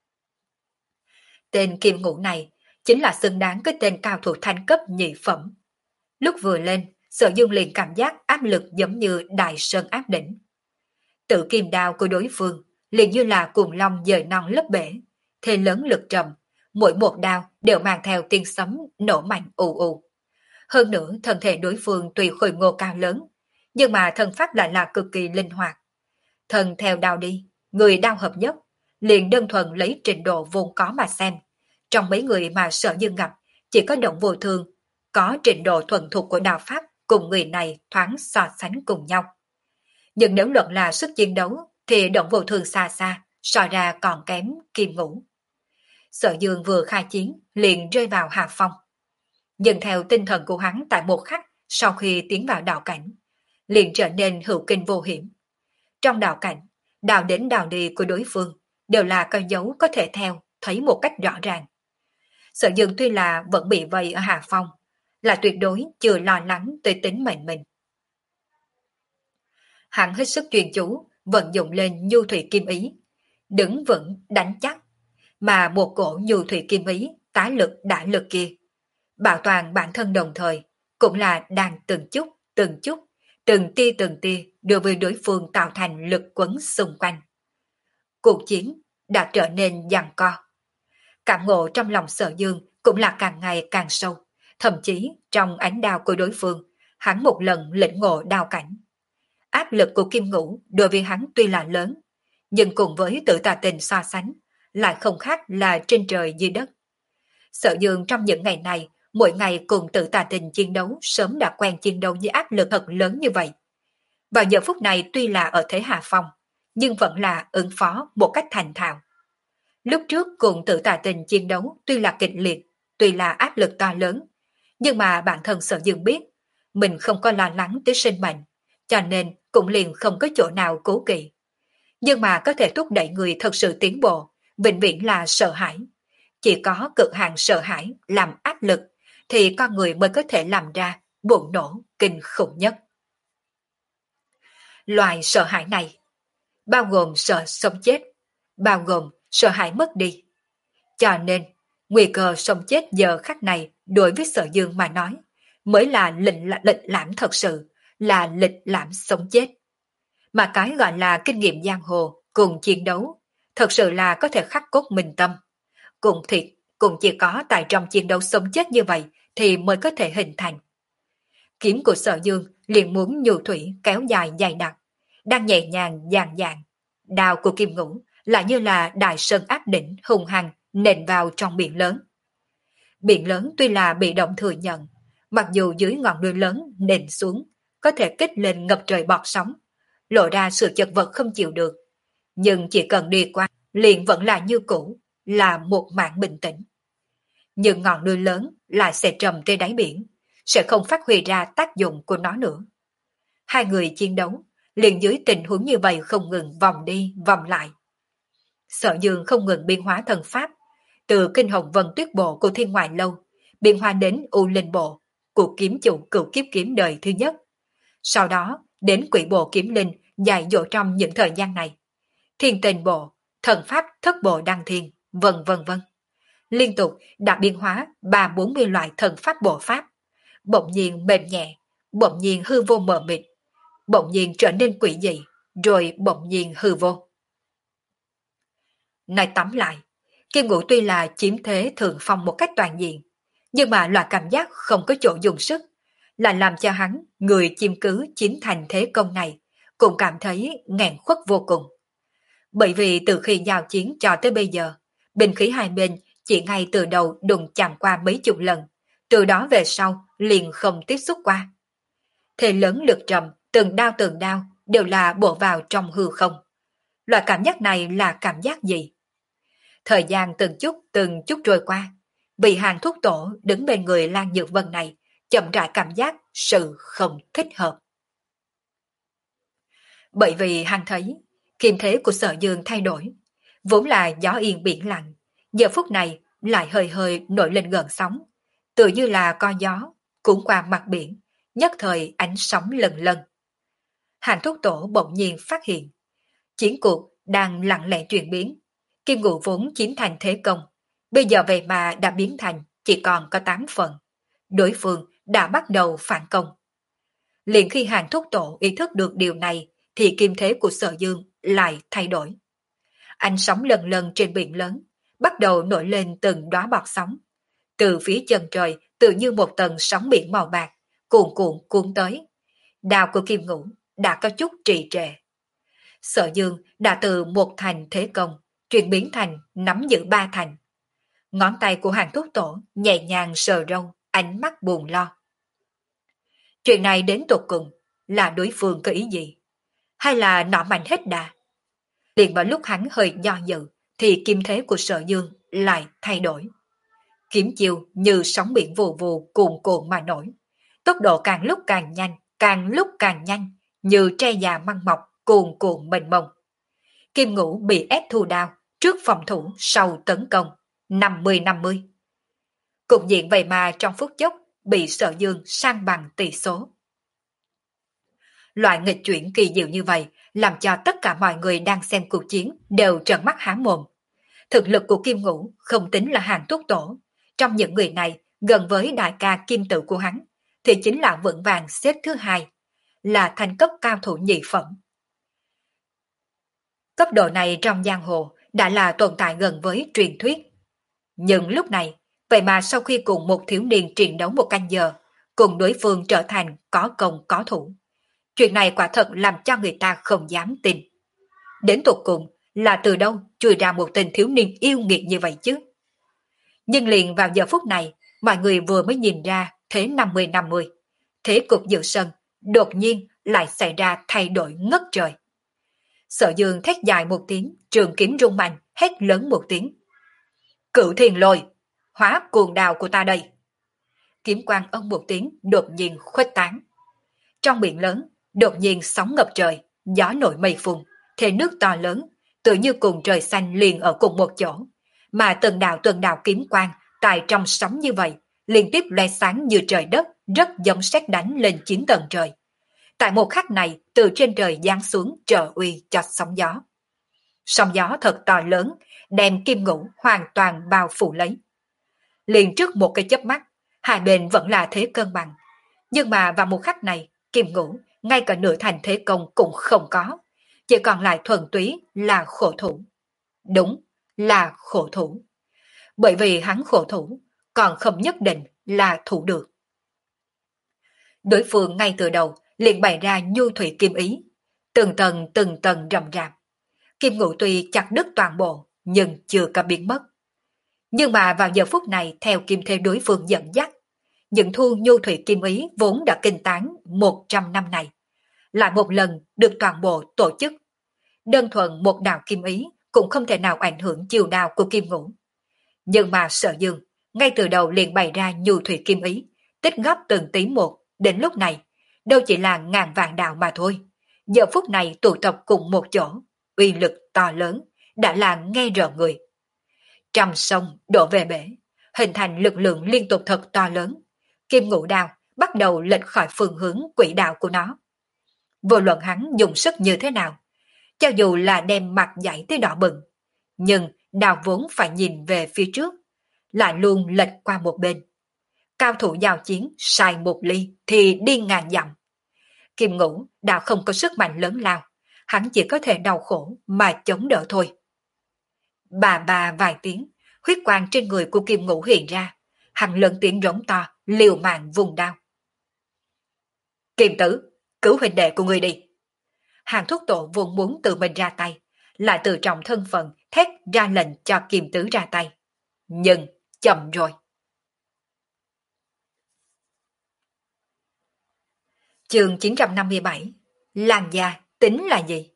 Tên Kim Ngũ này chính là xứng đáng cái tên cao thủ thanh cấp nhị phẩm. Lúc vừa lên, Sở Dương liền cảm giác áp lực giống như đại sơn áp đỉnh. Tự kim đao của đối phương liền như là cùng long dời non lấp bể, thế lớn lực trầm, mỗi một đao đều mang theo tiếng sấm nổ mạnh ù ù. Hơn nữa thân thể đối phương tuy khôi ngô cao lớn, nhưng mà thân pháp lại là cực kỳ linh hoạt. Thần theo đao đi, người đao hợp nhất, liền đơn thuần lấy trình độ vốn có mà xem. Trong mấy người mà Sở Dương gặp, chỉ có Động Vô Thương, có trình độ thuần thục của đạo pháp cùng người này thoáng so sánh cùng nhau. Nhưng nếu luận là sức chiến đấu, thì Động Vô Thương xa xa, so ra còn kém Kim Ngũ. Sở Dương vừa khai chiến, liền rơi vào hạ phong. Nhưng theo tinh thần của hắn tại một khắc sau khi tiến vào đạo cảnh, liền trở nên hữu kinh vô hiểm. Trong đạo cảnh, đào đến đào đi của đối phương đều là con dấu có thể theo, thấy một cách rõ ràng. Sở Dương tuy là vẫn bị vây ở hạ phong, là tuyệt đối chưa lo lắng tới tính mệnh mình. Hắn hết sức chuyên chú, vận dụng lên nhu thủy kim ý, đứng vững đánh chắc, mà một cổ nhu thủy kim ý tái lực đả lực kia, bảo toàn bản thân đồng thời, cũng là đang từng chút, từng chút, từng tia từng tia đối với đối phương tạo thành lực quấn xung quanh. Cuộc chiến đã trở nên giằng co. Cảm ngộ trong lòng Sở Dương cũng là càng ngày càng sâu, thậm chí trong ánh đao của đối phương, hắn một lần lĩnh ngộ đao cảnh. Áp lực của Kim Ngũ đối với hắn tuy là lớn, nhưng cùng với Tử Tà Tình so sánh, lại không khác là trên trời dưới đất. Sở Dương trong những ngày này, mỗi ngày cùng Tử Tà Tình chiến đấu sớm đã quen chiến đấu với áp lực thật lớn như vậy. Vào giờ phút này tuy là ở thế hạ phong, nhưng vẫn là ứng phó một cách thành thạo. Lúc trước cùng Tử Tà Tình chiến đấu tuy là kịch liệt, tuy là áp lực to lớn, nhưng mà bản thân Sở Dương biết, mình không có lo lắng tới sinh mệnh, cho nên cũng liền không có chỗ nào cố kỵ. Nhưng mà có thể thúc đẩy người thật sự tiến bộ, vĩnh viễn là sợ hãi. Chỉ có cực hạn sợ hãi làm áp lực, thì con người mới có thể làm ra bùng nổ kinh khủng nhất. Loại sợ hãi này bao gồm sợ sống chết, bao gồm sợ hãi mất đi. Cho nên, nguy cơ sống chết giờ khắc này đối với Sở Dương mà nói, mới là lịch, lịch lãm thật sự, là lịch lãm sống chết. Mà cái gọi là kinh nghiệm giang hồ cùng chiến đấu, thật sự là có thể khắc cốt minh tâm. Cùng thiệt, cũng chỉ có tại trong chiến đấu sống chết như vậy thì mới có thể hình thành. Kiếm của Sở Dương liền muốn nhu thủy kéo dài dài đặc, đang nhẹ nhàng dàn dàn. Đao của Kim Ngũ lại như là đại sơn áp đỉnh hùng hăng nện vào trong biển lớn. Biển lớn tuy là bị động thừa nhận, mặc dù dưới ngọn núi lớn nện xuống, có thể kích lên ngập trời bọt sóng, lộ ra sự chật vật không chịu được. Nhưng chỉ cần đi qua, liền vẫn là như cũ, là một mảng bình tĩnh. Nhưng ngọn núi lớn lại sẽ trầm tới đáy biển, sẽ không phát huy ra tác dụng của nó nữa. Hai người chiến đấu, liền dưới tình huống như vậy không ngừng vòng đi vòng lại. Sở Dương không ngừng biến hóa thần pháp, từ kinh hồng vân tuyết bộ của thiên ngoại lâu, biến hóa đến u linh bộ của kiếm chủ cửu kiếp kiếm đời thứ nhất. Sau đó đến quỷ bộ kiếm linh dạy dỗ trong những thời gian này. Thiên tình bộ, thần pháp thất bộ đăng thiên, vân vân vân. Liên tục đã biến hóa ba bốn mươi loại thần pháp bộ pháp, bỗng nhiên mềm nhẹ, bỗng nhiên hư vô mờ mịt, bỗng nhiên trở nên quỷ dị, rồi bỗng nhiên hư vô. Nói tóm lại, Kim Ngũ tuy là chiếm thế thượng phong một cách toàn diện, nhưng mà loại cảm giác không có chỗ dùng sức, là làm cho hắn, người chiếm cứ chiếm thành thế công này, cũng cảm thấy nghẹn khuất vô cùng. Bởi vì từ khi giao chiến cho tới bây giờ, binh khí hai bên chỉ ngay từ đầu đụng chạm qua mấy chục lần, từ đó về sau liền không tiếp xúc qua. Thế lớn lực trầm, từng đao từng đao đều là bổ vào trong hư không. Loại cảm giác này là cảm giác gì? Thời gian từng chút từng chút trôi qua, vị hàng thuốc tổ đứng bên người Lan Nhược Vân này chậm rãi cảm giác sự không thích hợp. Bởi vì hắn thấy kiềm thế của Sở Dương thay đổi, vốn là gió yên biển lặng, giờ phút này lại hơi hơi nổi lên gợn sóng, tự như là con gió cuốn qua mặt biển, nhất thời ánh sóng lần lần. Hàng thuốc tổ bỗng nhiên phát hiện chiến cuộc đang lặng lẽ chuyển biến. Kim Ngũ vốn chiếm thành thế công, bây giờ về mà đã biến thành chỉ còn có tám phần. Đối phương đã bắt đầu phản công. Liền khi Hàng thuốc tổ ý thức được điều này, thì kim thế của Sở Dương lại thay đổi. Ánh sóng lần lần trên biển lớn, bắt đầu nổi lên từng đóa bọt sóng. Từ phía chân trời tự như một tầng sóng biển màu bạc, cuồn cuộn cuốn tới. Đao của Kim Ngũ đã có chút trì trệ. Sở Dương đã từ một thành thế công chuyển biến thành nắm giữ ba thành. Ngón tay của Hàng thuốc tổ nhẹ nhàng sờ râu, ánh mắt buồn lo. Chuyện này đến tột cùng là đối phương có ý gì? Hay là nọ mạnh hết đà? Liền vào lúc hắn hơi do dự thì kim thế của Sở Dương lại thay đổi. Kiếm chiêu như sóng biển vù vù cuồn cuộn mà nổi. Tốc độ càng lúc càng nhanh, càng lúc càng nhanh, như tre già măng mọc cuồn cuộn mênh mông. Kim Ngũ bị ép thu đao, trước phòng thủ, sau tấn công, năm mươi năm mươi. Cục diện vậy mà trong phút chốc bị Sở Dương sang bằng tỷ số. Loại nghịch chuyển kỳ diệu như vậy làm cho tất cả mọi người đang xem cuộc chiến đều trợn mắt há mồm. Thực lực của Kim Ngũ không tính là Hàng thuốc tổ. Trong những người này, gần với đại ca Kim Tự của hắn, thì chính là vững vàng xếp thứ hai, là thành cấp cao thủ nhị phẩm. Cấp độ này trong giang hồ đã là tồn tại gần với truyền thuyết. Nhưng lúc này, vậy mà sau khi cùng một thiếu niên chiến đấu một canh giờ, cùng đối phương trở thành có công có thủ. Chuyện này quả thật làm cho người ta không dám tin. Đến tột cùng là từ đâu chui ra một tên thiếu niên yêu nghiệt như vậy chứ? Nhưng liền vào giờ phút này, mọi người vừa mới nhìn ra thế năm mươi năm mươi. Thế cục giữa sân, đột nhiên lại xảy ra thay đổi ngất trời. Sở Dương thét dài một tiếng, trường kiếm rung mạnh, hét lớn một tiếng. Cửu thiền lôi, hóa cuồng đào của ta đây. Kiếm quang ông một tiếng đột nhiên khuếch tán. Trong biển lớn, đột nhiên sóng ngập trời, gió nổi mây phun, thế nước to lớn, tự như cùng trời xanh liền ở cùng một chỗ. Mà từng đạo từng đạo kiếm quang tại trong sóng như vậy, liên tiếp loe sáng như trời đất, rất giống sét đánh lên chín tầng trời. Tại một khắc này, từ trên trời giáng xuống trợ uy cho sóng gió. Sóng gió thật to lớn, đem Kim Ngũ hoàn toàn bao phủ lấy. Liền trước một cái chớp mắt, hai bên vẫn là thế cân bằng. Nhưng mà vào một khắc này, Kim Ngũ ngay cả nửa thành thế công cũng không có, chỉ còn lại thuần túy là khổ thủ. Đúng, là khổ thủ. Bởi vì hắn khổ thủ, còn không nhất định là thủ được. Đối phương ngay từ đầu liền bày ra nhu thủy kim ý, từng tầng từng tầng rậm rạp. Kim Ngũ tuy chặt đứt toàn bộ, nhưng chưa có biến mất. Nhưng mà vào giờ phút này, theo kim thế đối phương dẫn dắt, những thu nhu thủy kim ý vốn đã kinh tán một trăm năm này, lại một lần được toàn bộ tổ chức. Đơn thuần một đạo kim ý cũng không thể nào ảnh hưởng chiều đao của Kim Ngũ. Nhưng mà Sở Dương ngay từ đầu liền bày ra nhu thủy kim ý, tích góp từng tí một, đến lúc này đâu chỉ là ngàn vạn đạo mà thôi, giờ phút này tụ tập cùng một chỗ, uy lực to lớn, đã là nghe rợn người. Trăm sông đổ về bể, hình thành lực lượng liên tục thật to lớn. Kim Ngũ Đao bắt đầu lệch khỏi phương hướng quỹ đạo của nó. Vô luận hắn dùng sức như thế nào, cho dù là đem mặt dãy tới đỏ bừng, nhưng đao vốn phải nhìn về phía trước, lại luôn lệch qua một bên. Cao thủ giao chiến sai một ly thì đi ngàn dặm. Kim Ngũ đã không có sức mạnh lớn lao, hắn chỉ có thể đau khổ mà chống đỡ thôi. Bà bà vài tiếng, huyết quang trên người của Kim Ngũ hiện ra, hắn lớn tiếng rống to, liều mạng vùng đao. Kim Tử, cứu huynh đệ của người đi. Hàng Thúc Tổ vốn muốn tự mình ra tay, lại tự trọng thân phận thét ra lệnh cho Kim Tử ra tay. Nhưng chậm rồi. Chương chín trăm năm mươi bảy. Làn da tính là gì?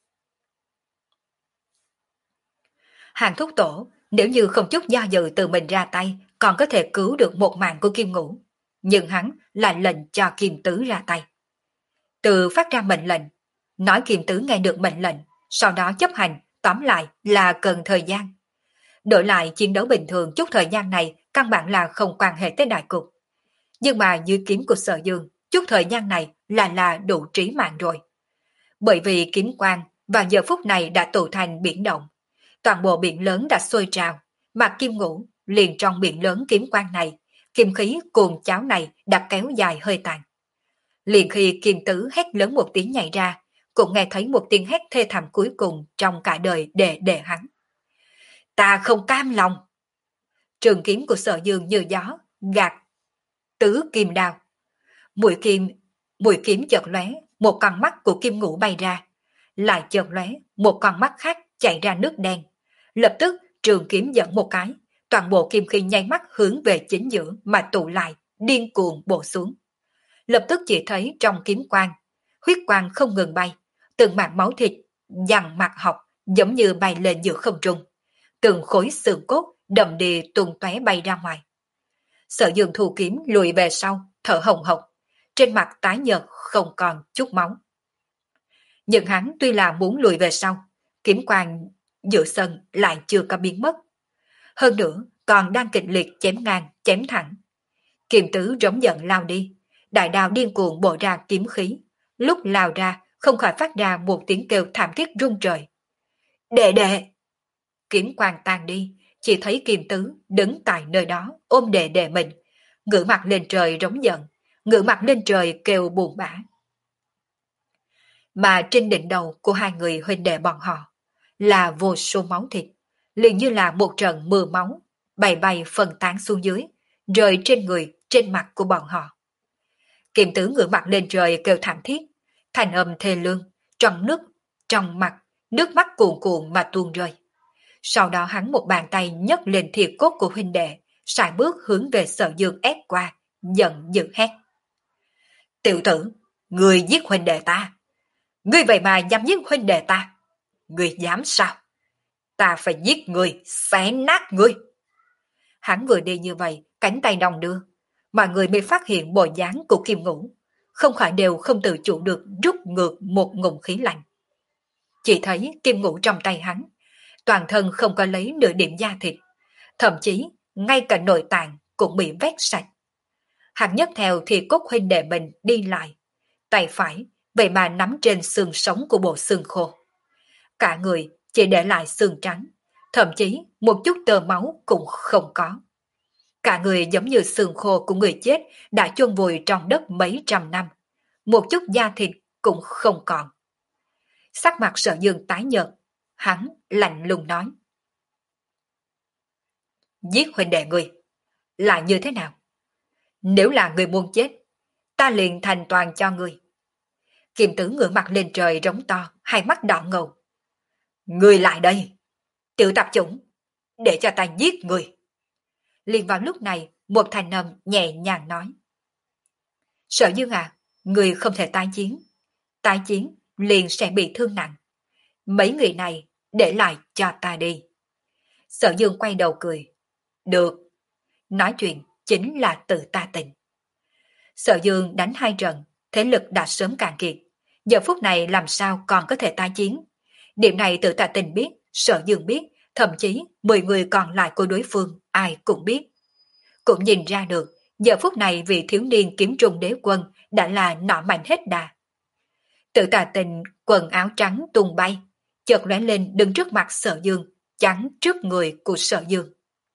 Hàng Thúc Tổ nếu như không chút do dự tự mình ra tay, còn có thể cứu được một mạng của Kim Ngũ. Nhưng hắn lại lệnh cho Kim Tứ ra tay. Từ phát ra mệnh lệnh, nói Kim Tứ nghe được mệnh lệnh, sau đó chấp hành, tóm lại là cần thời gian. Đổi lại chiến đấu bình thường chút thời gian này căn bản là không quan hệ tới đại cục. Nhưng mà dưới kiếm của Sở Dương, chút thời gian này là là đủ trí mạng rồi. Bởi vì kiếm quang vào giờ phút này đã tụ thành biển động. Toàn bộ biển lớn đã sôi trào, mà Kim Ngũ liền trong biển lớn kiếm quang này, kim khí cuồng cháo này đã kéo dài hơi tàn. Liền khi Kim Tứ hét lớn một tiếng nhảy ra, cũng nghe thấy một tiếng hét thê thảm cuối cùng trong cả đời để để hắn. Ta không cam lòng. Trường kiếm của Sở Dương như gió, gạt tứ kim đao. Mũi kim, mũi kiếm chợt lóe, một con mắt của Kim Ngũ bay ra, lại chợt lóe, một con mắt khác chạy ra nước đen. Lập tức trường kiếm dẫn một cái, toàn bộ kim khí nháy mắt hướng về chính giữa mà tụ lại, điên cuồng bổ xuống. Lập tức chỉ thấy trong kiếm quang, huyết quang không ngừng bay, từng mảng máu thịt dằn mặt học giống như bay lên giữa không trung, từng khối xương cốt đầm đìa tung tóe bay ra ngoài. Sở Dương thu kiếm lùi về sau, thở hồng hộc, trên mặt tái nhợt không còn chút máu. Nhưng hắn tuy là muốn lùi về sau, kiếm quang giữa sân lại chưa có biến mất. Hơn nữa còn đang kịch liệt chém ngang, chém thẳng. Kim Tứ rống giận lao đi, đại đao điên cuồng bổ ra kiếm khí, lúc lao ra không khỏi phát ra một tiếng kêu thảm thiết rung trời. Đệ đệ! Kiếm quang tan đi, chỉ thấy Kim Tứ đứng tại nơi đó ôm đệ đệ mình, ngửa mặt lên trời rống giận, ngửa mặt lên trời kêu buồn bã. Mà trên đỉnh đầu của hai người huynh đệ bọn họ là vô số máu thịt, liền như là một trận mưa máu, bay bay phân tán xuống dưới, rơi trên người, trên mặt của bọn họ. Kim Tứ ngửa mặt lên trời kêu thảm thiết, thành âm thê lương, trong nước, trong mặt, nước mắt cuồn cuộn mà tuôn rơi. Sau đó hắn một bàn tay nhấc lên thiệt cốt của huynh đệ, sải bước hướng về Sở Dương ép qua, giận dữ hét. Tiểu tử, người giết huynh đệ ta. Ngươi vậy mà dám giết huynh đệ ta. Ngươi dám sao? Ta phải giết ngươi, xé nát ngươi. Hắn vừa đi như vậy, cánh tay đồng đưa. Mọi người mới phát hiện bộ dáng của Kim Ngũ. Không khỏi đều không tự chủ được rút ngược một ngụm khí lạnh. Chỉ thấy Kim Ngũ trong tay hắn, toàn thân không có lấy nửa điểm da thịt. Thậm chí, ngay cả nội tạng cũng bị vét sạch. Hắn nhấc theo thì cốt huynh đệ mình đi lại. Tay phải, vậy mà nắm trên xương sống của bộ xương khô. Cả người chỉ để lại xương trắng, thậm chí một chút tơ máu cũng không có. Cả người giống như xương khô của người chết đã chôn vùi trong đất mấy trăm năm. Một chút da thịt cũng không còn. Sắc mặt Sở Dương tái nhợt, hắn lạnh lùng nói. Giết huynh đệ người, là như thế nào? Nếu là người muốn chết, ta liền thành toàn cho người. Kim Tứ ngửa mặt lên trời rống to, hai mắt đỏ ngầu. Người lại đây, tiểu tạp chủng, để cho ta giết người. Liền vào lúc này, một thanh âm nhẹ nhàng nói. Sở Dương à, người không thể tái chiến. Tái chiến liền sẽ bị thương nặng. Mấy người này để lại cho ta đi. Sở Dương quay đầu cười. Được. Nói chuyện chính là tự ta tình. Sở Dương đánh hai trận, thế lực đã sớm cạn kiệt. Giờ phút này làm sao còn có thể tái chiến. Điểm này tự Tạ Tình biết, Sở Dương biết, thậm chí mười người còn lại của đối phương ai cũng biết. Cũng nhìn ra được, giờ phút này vị thiếu niên kiếm trùng đế quân đã là nọ mạnh hết đà. Tự Tạ Tình quần áo trắng tung bay, chợt lóe lên đứng trước mặt Sở Dương, chắn trước người của Sở Dương.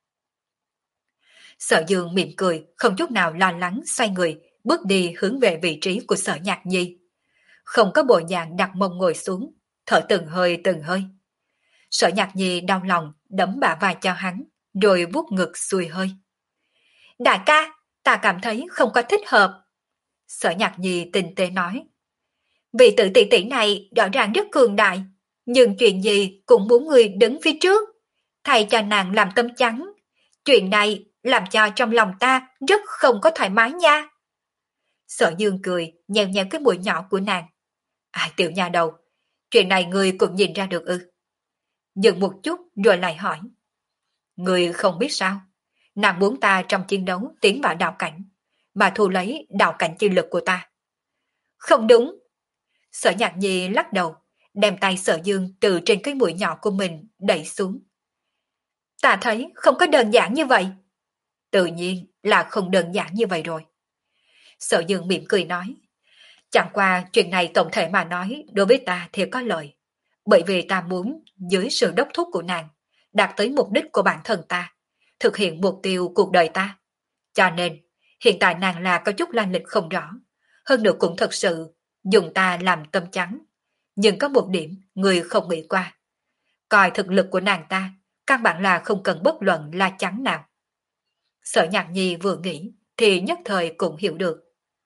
Sở Dương mỉm cười, không chút nào lo lắng xoay người, bước đi hướng về vị trí của Sở Nhạc Nhi. Không có bộ dạng đặt mông ngồi xuống, thở từng hơi từng hơi. Sở Nhạc Nhi đau lòng đấm bả vai cho hắn, rồi vuốt ngực xuôi hơi. Đại ca, ta cảm thấy không có thích hợp. Sở Nhạc Nhi tinh tế nói. Vị tự tỷ tỷ này rõ ràng rất cường đại, nhưng chuyện gì cũng muốn người đứng phía trước, thay cho nàng làm tâm chắn. Chuyện này làm cho trong lòng ta rất không có thoải mái nha. Sở Dương cười, nhèo nhèo cái mũi nhỏ của nàng. Ai tiểu nha đầu, chuyện này người cũng nhìn ra được ư? Dừng một chút rồi lại hỏi. Người không biết sao? Nàng muốn ta trong chiến đấu tiến vào đạo cảnh, mà thu lấy đạo cảnh chi lực của ta. Không đúng. Sở Nhạc Nhi lắc đầu, đem tay Sở Dương từ trên cái mũi nhỏ của mình đẩy xuống. Ta thấy không có đơn giản như vậy. Tự nhiên là không đơn giản như vậy rồi. Sở Dương mỉm cười nói. Chẳng qua chuyện này tổng thể mà nói đối với ta thì có lợi. Bởi vì ta muốn dưới sự đốc thúc của nàng, đạt tới mục đích của bản thân ta, thực hiện mục tiêu cuộc đời ta. Cho nên, hiện tại nàng là có chút lan lịch không rõ. Hơn nữa cũng thật sự dùng ta làm tâm chắn. Nhưng có một điểm người không nghĩ qua. Coi thực lực của nàng ta, căn bản là không cần bất luận la chắn nào. Sở Nhạc Nhi vừa nghĩ thì nhất thời cũng hiểu được.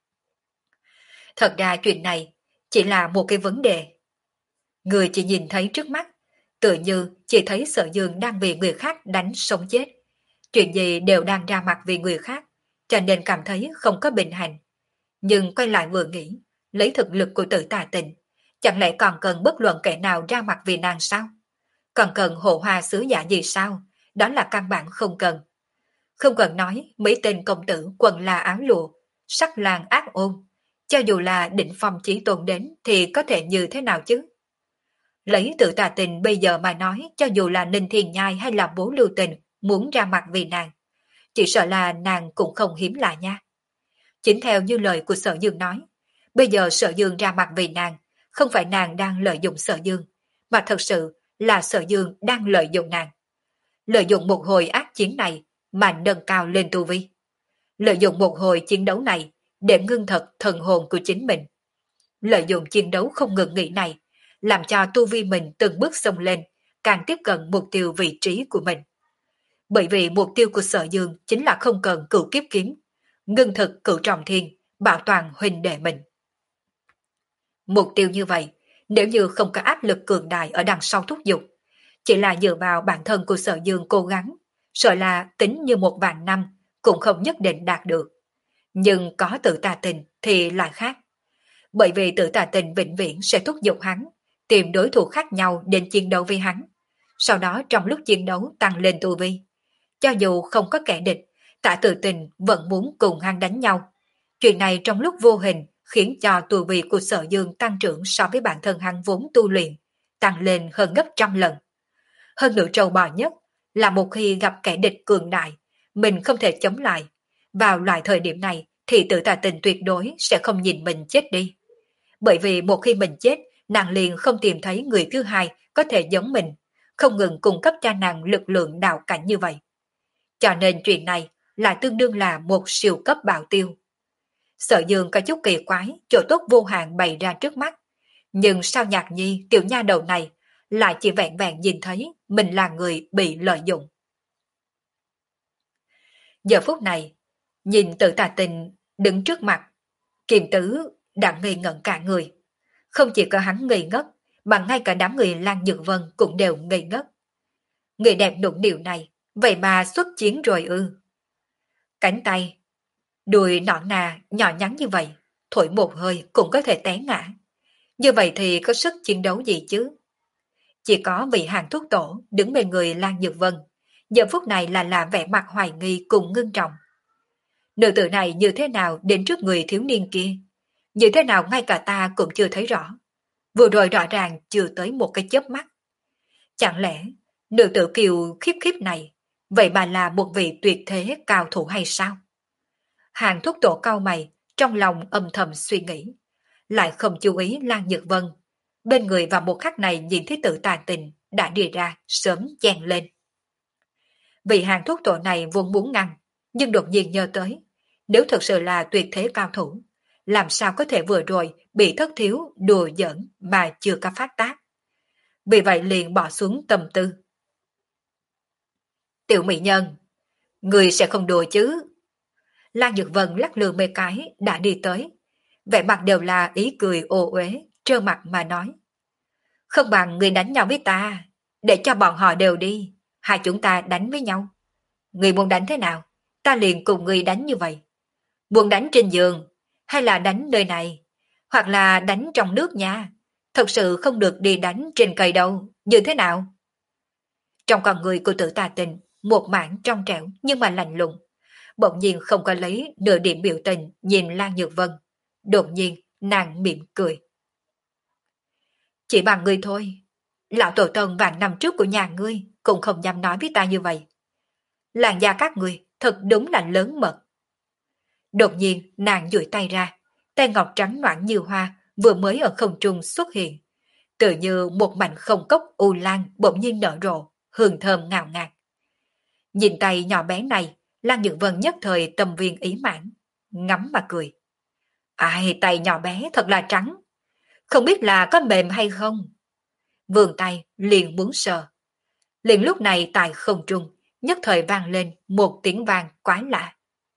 Thật ra chuyện này chỉ là một cái vấn đề. Người chỉ nhìn thấy trước mắt, tự như chỉ thấy Sở Dương đang vì người khác đánh sống chết. Chuyện gì đều đang ra mặt vì người khác, cho nên cảm thấy không có bình hành. Nhưng quay lại vừa nghĩ, lấy thực lực của Tử Tà Tình, chẳng lẽ còn cần bất luận kẻ nào ra mặt vì nàng sao? Còn cần hộ hoa sứ giả gì sao? Đó là căn bản không cần. Không cần nói mấy tên công tử quần là áo lụa, sắc làng ác ôn. Cho dù là định phong chí tôn đến thì có thể như thế nào chứ? Lấy Tự Tà Tình bây giờ mà nói, cho dù là Ninh Thiên Nhai hay là Bố Lưu Tình muốn ra mặt vì nàng, chỉ sợ là nàng cũng không hiếm lạ nha. Chính theo như lời của Sở Dương nói, bây giờ Sở Dương ra mặt vì nàng, không phải nàng đang lợi dụng Sở Dương, mà thật sự là Sở Dương đang lợi dụng nàng. Lợi dụng một hồi ác chiến này mà nâng cao lên tu vi. Lợi dụng một hồi chiến đấu này để ngưng thật thần hồn của chính mình. Lợi dụng chiến đấu không ngừng nghỉ này, làm cho tu vi mình từng bước xông lên, càng tiếp cận mục tiêu vị trí của mình. Bởi vì mục tiêu của Sở Dương chính là không cần cửu kiếp kiếm, ngưng thực cửu trọng thiên, bảo toàn huynh đệ mình. Mục tiêu như vậy, nếu như không có áp lực cường đại ở đằng sau thúc giục, chỉ là dựa vào bản thân của Sở Dương cố gắng, sợ là tính như một vạn năm cũng không nhất định đạt được. Nhưng có Tự Tà Tình thì lại khác. Bởi vì Tự Tà Tình vĩnh viễn sẽ thúc giục hắn, tìm đối thủ khác nhau đến chiến đấu với hắn. Sau đó trong lúc chiến đấu tăng lên tu vi. Cho dù không có kẻ địch, Tạ Tự Tình vẫn muốn cùng hắn đánh nhau. Chuyện này trong lúc vô hình khiến cho tu vi của Sở Dương tăng trưởng so với bản thân hắn vốn tu luyện, tăng lên hơn gấp trăm lần. Hơn nữa trâu bò nhất là một khi gặp kẻ địch cường đại, mình không thể chống lại. Vào loại thời điểm này thì Tự Tà Tình tuyệt đối sẽ không nhìn mình chết đi. Bởi vì một khi mình chết, nàng liền không tìm thấy người thứ hai có thể giống mình, không ngừng cung cấp cho nàng lực lượng đạo cảnh như vậy. Cho nên chuyện này là tương đương là một siêu cấp bảo tiêu. Sở Dương có chút kỳ quái, chỗ tốt vô hạn bày ra trước mắt. Nhưng sao Nhạc Nhi tiểu nha đầu này lại chỉ vẹn vẹn nhìn thấy mình là người bị lợi dụng. Giờ phút này, nhìn Tự Tà Tình đứng trước mặt, Kiềm Tứ đã ngây ngẩn cả người. Không chỉ có hắn ngây ngất, mà ngay cả đám người Lan Nhược Vân cũng đều ngây ngất. Người đẹp nũng nịu này, vậy mà xuất chiến rồi ư. Cánh tay, đùi nõn nà nhỏ nhắn như vậy, thổi một hơi cũng có thể té ngã. Như vậy thì có sức chiến đấu gì chứ? Chỉ có vị hàng thuốc tổ đứng bên người Lan Nhược Vân, giờ phút này là là vẻ mặt hoài nghi cùng ngưng trọng. Nữ tử này như thế nào đến trước người thiếu niên kia? Như thế nào ngay cả ta cũng chưa thấy rõ. Vừa rồi rõ ràng chưa tới một cái chớp mắt. Chẳng lẽ nữ tử kiều khiếp khiếp này, vậy bà là một vị tuyệt thế cao thủ hay sao? Hàng thúc tổ cau mày, trong lòng âm thầm suy nghĩ. Lại không chú ý Lan Nhược Vân. Bên người vào một khắc này nhìn thấy tự tà tình đã đi ra sớm chen lên. Vị hàng thúc tổ này vốn muốn ngăn, nhưng đột nhiên nhớ tới. Nếu thật sự là tuyệt thế cao thủ, làm sao có thể vừa rồi bị thất thiếu đùa giỡn mà chưa có phát tác. Vì vậy liền bỏ xuống tâm tư. Tiểu mỹ nhân, người sẽ không đùa chứ? Lan Nhược Vân lắc lư mấy cái đã đi tới. Vẻ mặt đều là ý cười ô uế, trơ mặt mà nói. Không bằng người đánh nhau với ta, để cho bọn họ đều đi, hai chúng ta đánh với nhau. Người muốn đánh thế nào, ta liền cùng người đánh như vậy. Muốn đánh trên giường, hay là đánh nơi này, hoặc là đánh trong nước nha. Thật sự không được đi đánh trên cây đâu, như thế nào? Trong con người của Tử Tà Tình, một mảng trong trẻo nhưng mà lạnh lùng. Bỗng nhiên không có lấy nửa điểm biểu tình nhìn Lan Nhược Vân. Đột nhiên nàng mỉm cười. Chỉ bằng ngươi thôi. Lão tổ tông vạn năm trước của nhà ngươi cũng không dám nói với ta như vậy. Làn da các ngươi thật đúng là lớn mật. Đột nhiên nàng duỗi tay ra. Tay ngọc trắng noãn như hoa vừa mới ở không trung xuất hiện. Tự như một mảnh không cốc u lan bỗng nhiên nở rộ, hương thơm ngào ngạt. Nhìn tay nhỏ bé này, Lan Nhược Vân nhất thời tâm viên ý mãn, ngắm mà cười. Ai, tay nhỏ bé thật là trắng. Không biết là có mềm hay không? Vươn tay liền muốn sờ. Liền lúc này tại không trung, nhất thời vang lên một tiếng vang quái lạ.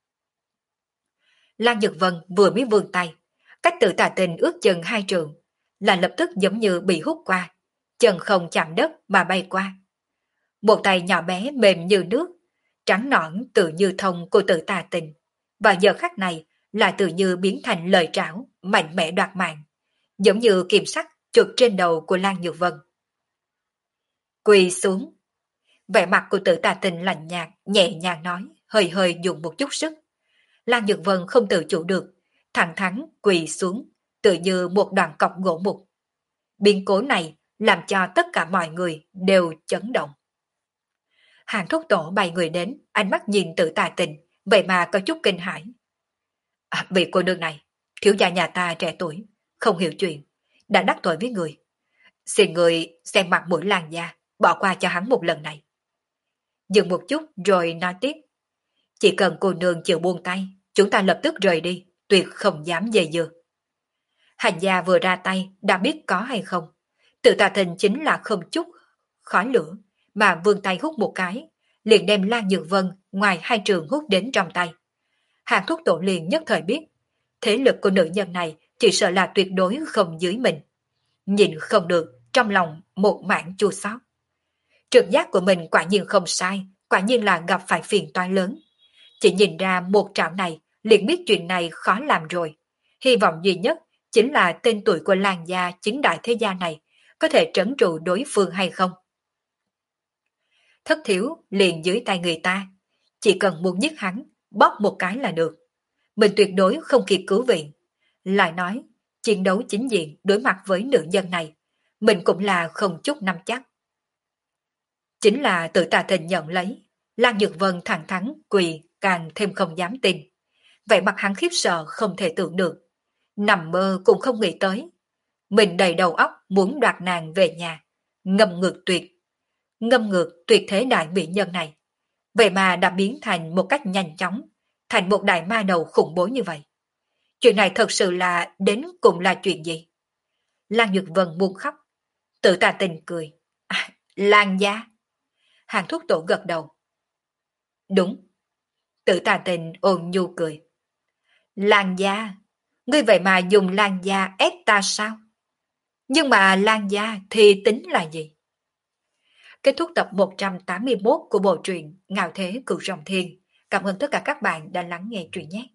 Lan Nhược Vân vừa mới vươn tay, cách Tử Tà Tình ước chừng hai trượng, là lập tức giống như bị hút qua, chân không chạm đất mà bay qua. Một tay nhỏ bé mềm như nước, trắng nõn tự như thông của Tử Tà Tình, và giờ khắc này là tự như biến thành lời trảo mạnh mẽ đoạt mạng, giống như kim sắc chụp trên đầu của Lan Nhược Vân. Quỳ xuống. Vẻ mặt của Tử Tà Tình lạnh nhạt, nhẹ nhàng nói, hơi hơi dùng một chút sức. Lan Nhược Vân không tự chủ được, thẳng thắn quỳ xuống, tự như một đoạn cọc gỗ mục. Biến cố này làm cho tất cả mọi người đều chấn động. Hàng thúc tổ bay người đến, ánh mắt nhìn Tử Tà Tình, vậy mà có chút kinh hãi. À, vị cô nương này, thiếu gia nhà ta trẻ tuổi, không hiểu chuyện, đã đắc tội với người. Xin người xem mặt mũi Lan gia, bỏ qua cho hắn một lần này. Dừng một chút rồi nói tiếp. Chỉ cần cô nương chịu buông tay, chúng ta lập tức rời đi, tuyệt không dám dây dưa. Hành gia vừa ra tay, đã biết có hay không. Tự Tà Tình chính là không chút khói lửa, mà vươn tay hút một cái, liền đem Lan Nhược Vân ngoài hai trường hút đến trong tay. Hàng thúc tổ liền nhất thời biết, thế lực của nữ nhân này chỉ sợ là tuyệt đối không dưới mình. Nhìn không được, trong lòng một mảng chua xót. Trực giác của mình quả nhiên không sai, quả nhiên là gặp phải phiền toái lớn. Chỉ nhìn ra một trảo này, liền biết chuyện này khó làm rồi. Hy vọng duy nhất chính là tên tuổi của Lan gia chính đại thế gia này có thể trấn trụ đối phương hay không. Thất thiếu liền dưới tay người ta, chỉ cần muốn giết hắn, bóp một cái là được. Mình tuyệt đối không kịp cứu viện. Lại nói, chiến đấu chính diện đối mặt với nữ nhân này, mình cũng là không chút nắm chắc. Chính là Tự Tà Tình nhận lấy, Lan Nhược Vân thẳng thắn quỳ càng thêm không dám tin. Vậy mặt hắn khiếp sợ không thể tưởng được, nằm mơ cũng không nghĩ tới. Mình đầy đầu óc muốn đoạt nàng về nhà, ngâm ngược tuyệt. Ngâm ngược tuyệt thế đại mỹ nhân này. Vậy mà đã biến thành một cách nhanh chóng, thành một đại ma đầu khủng bố như vậy. Chuyện này thật sự là đến cùng là chuyện gì? Lan Nhược Vân buông khóc. Tự Tà Tình cười. À, Lan gia. Hàng thúc tổ gật đầu. Đúng. Tự Tà Tình ôn nhu cười. Lan gia, ngươi vậy mà dùng Lan gia ép ta sao? Nhưng mà Lan gia thì tính là gì? Kết thúc tập một trăm tám mươi mốt của bộ truyện Ngạo Thế Cửu Rồng Thiên. Cảm ơn tất cả các bạn đã lắng nghe truyện nhé.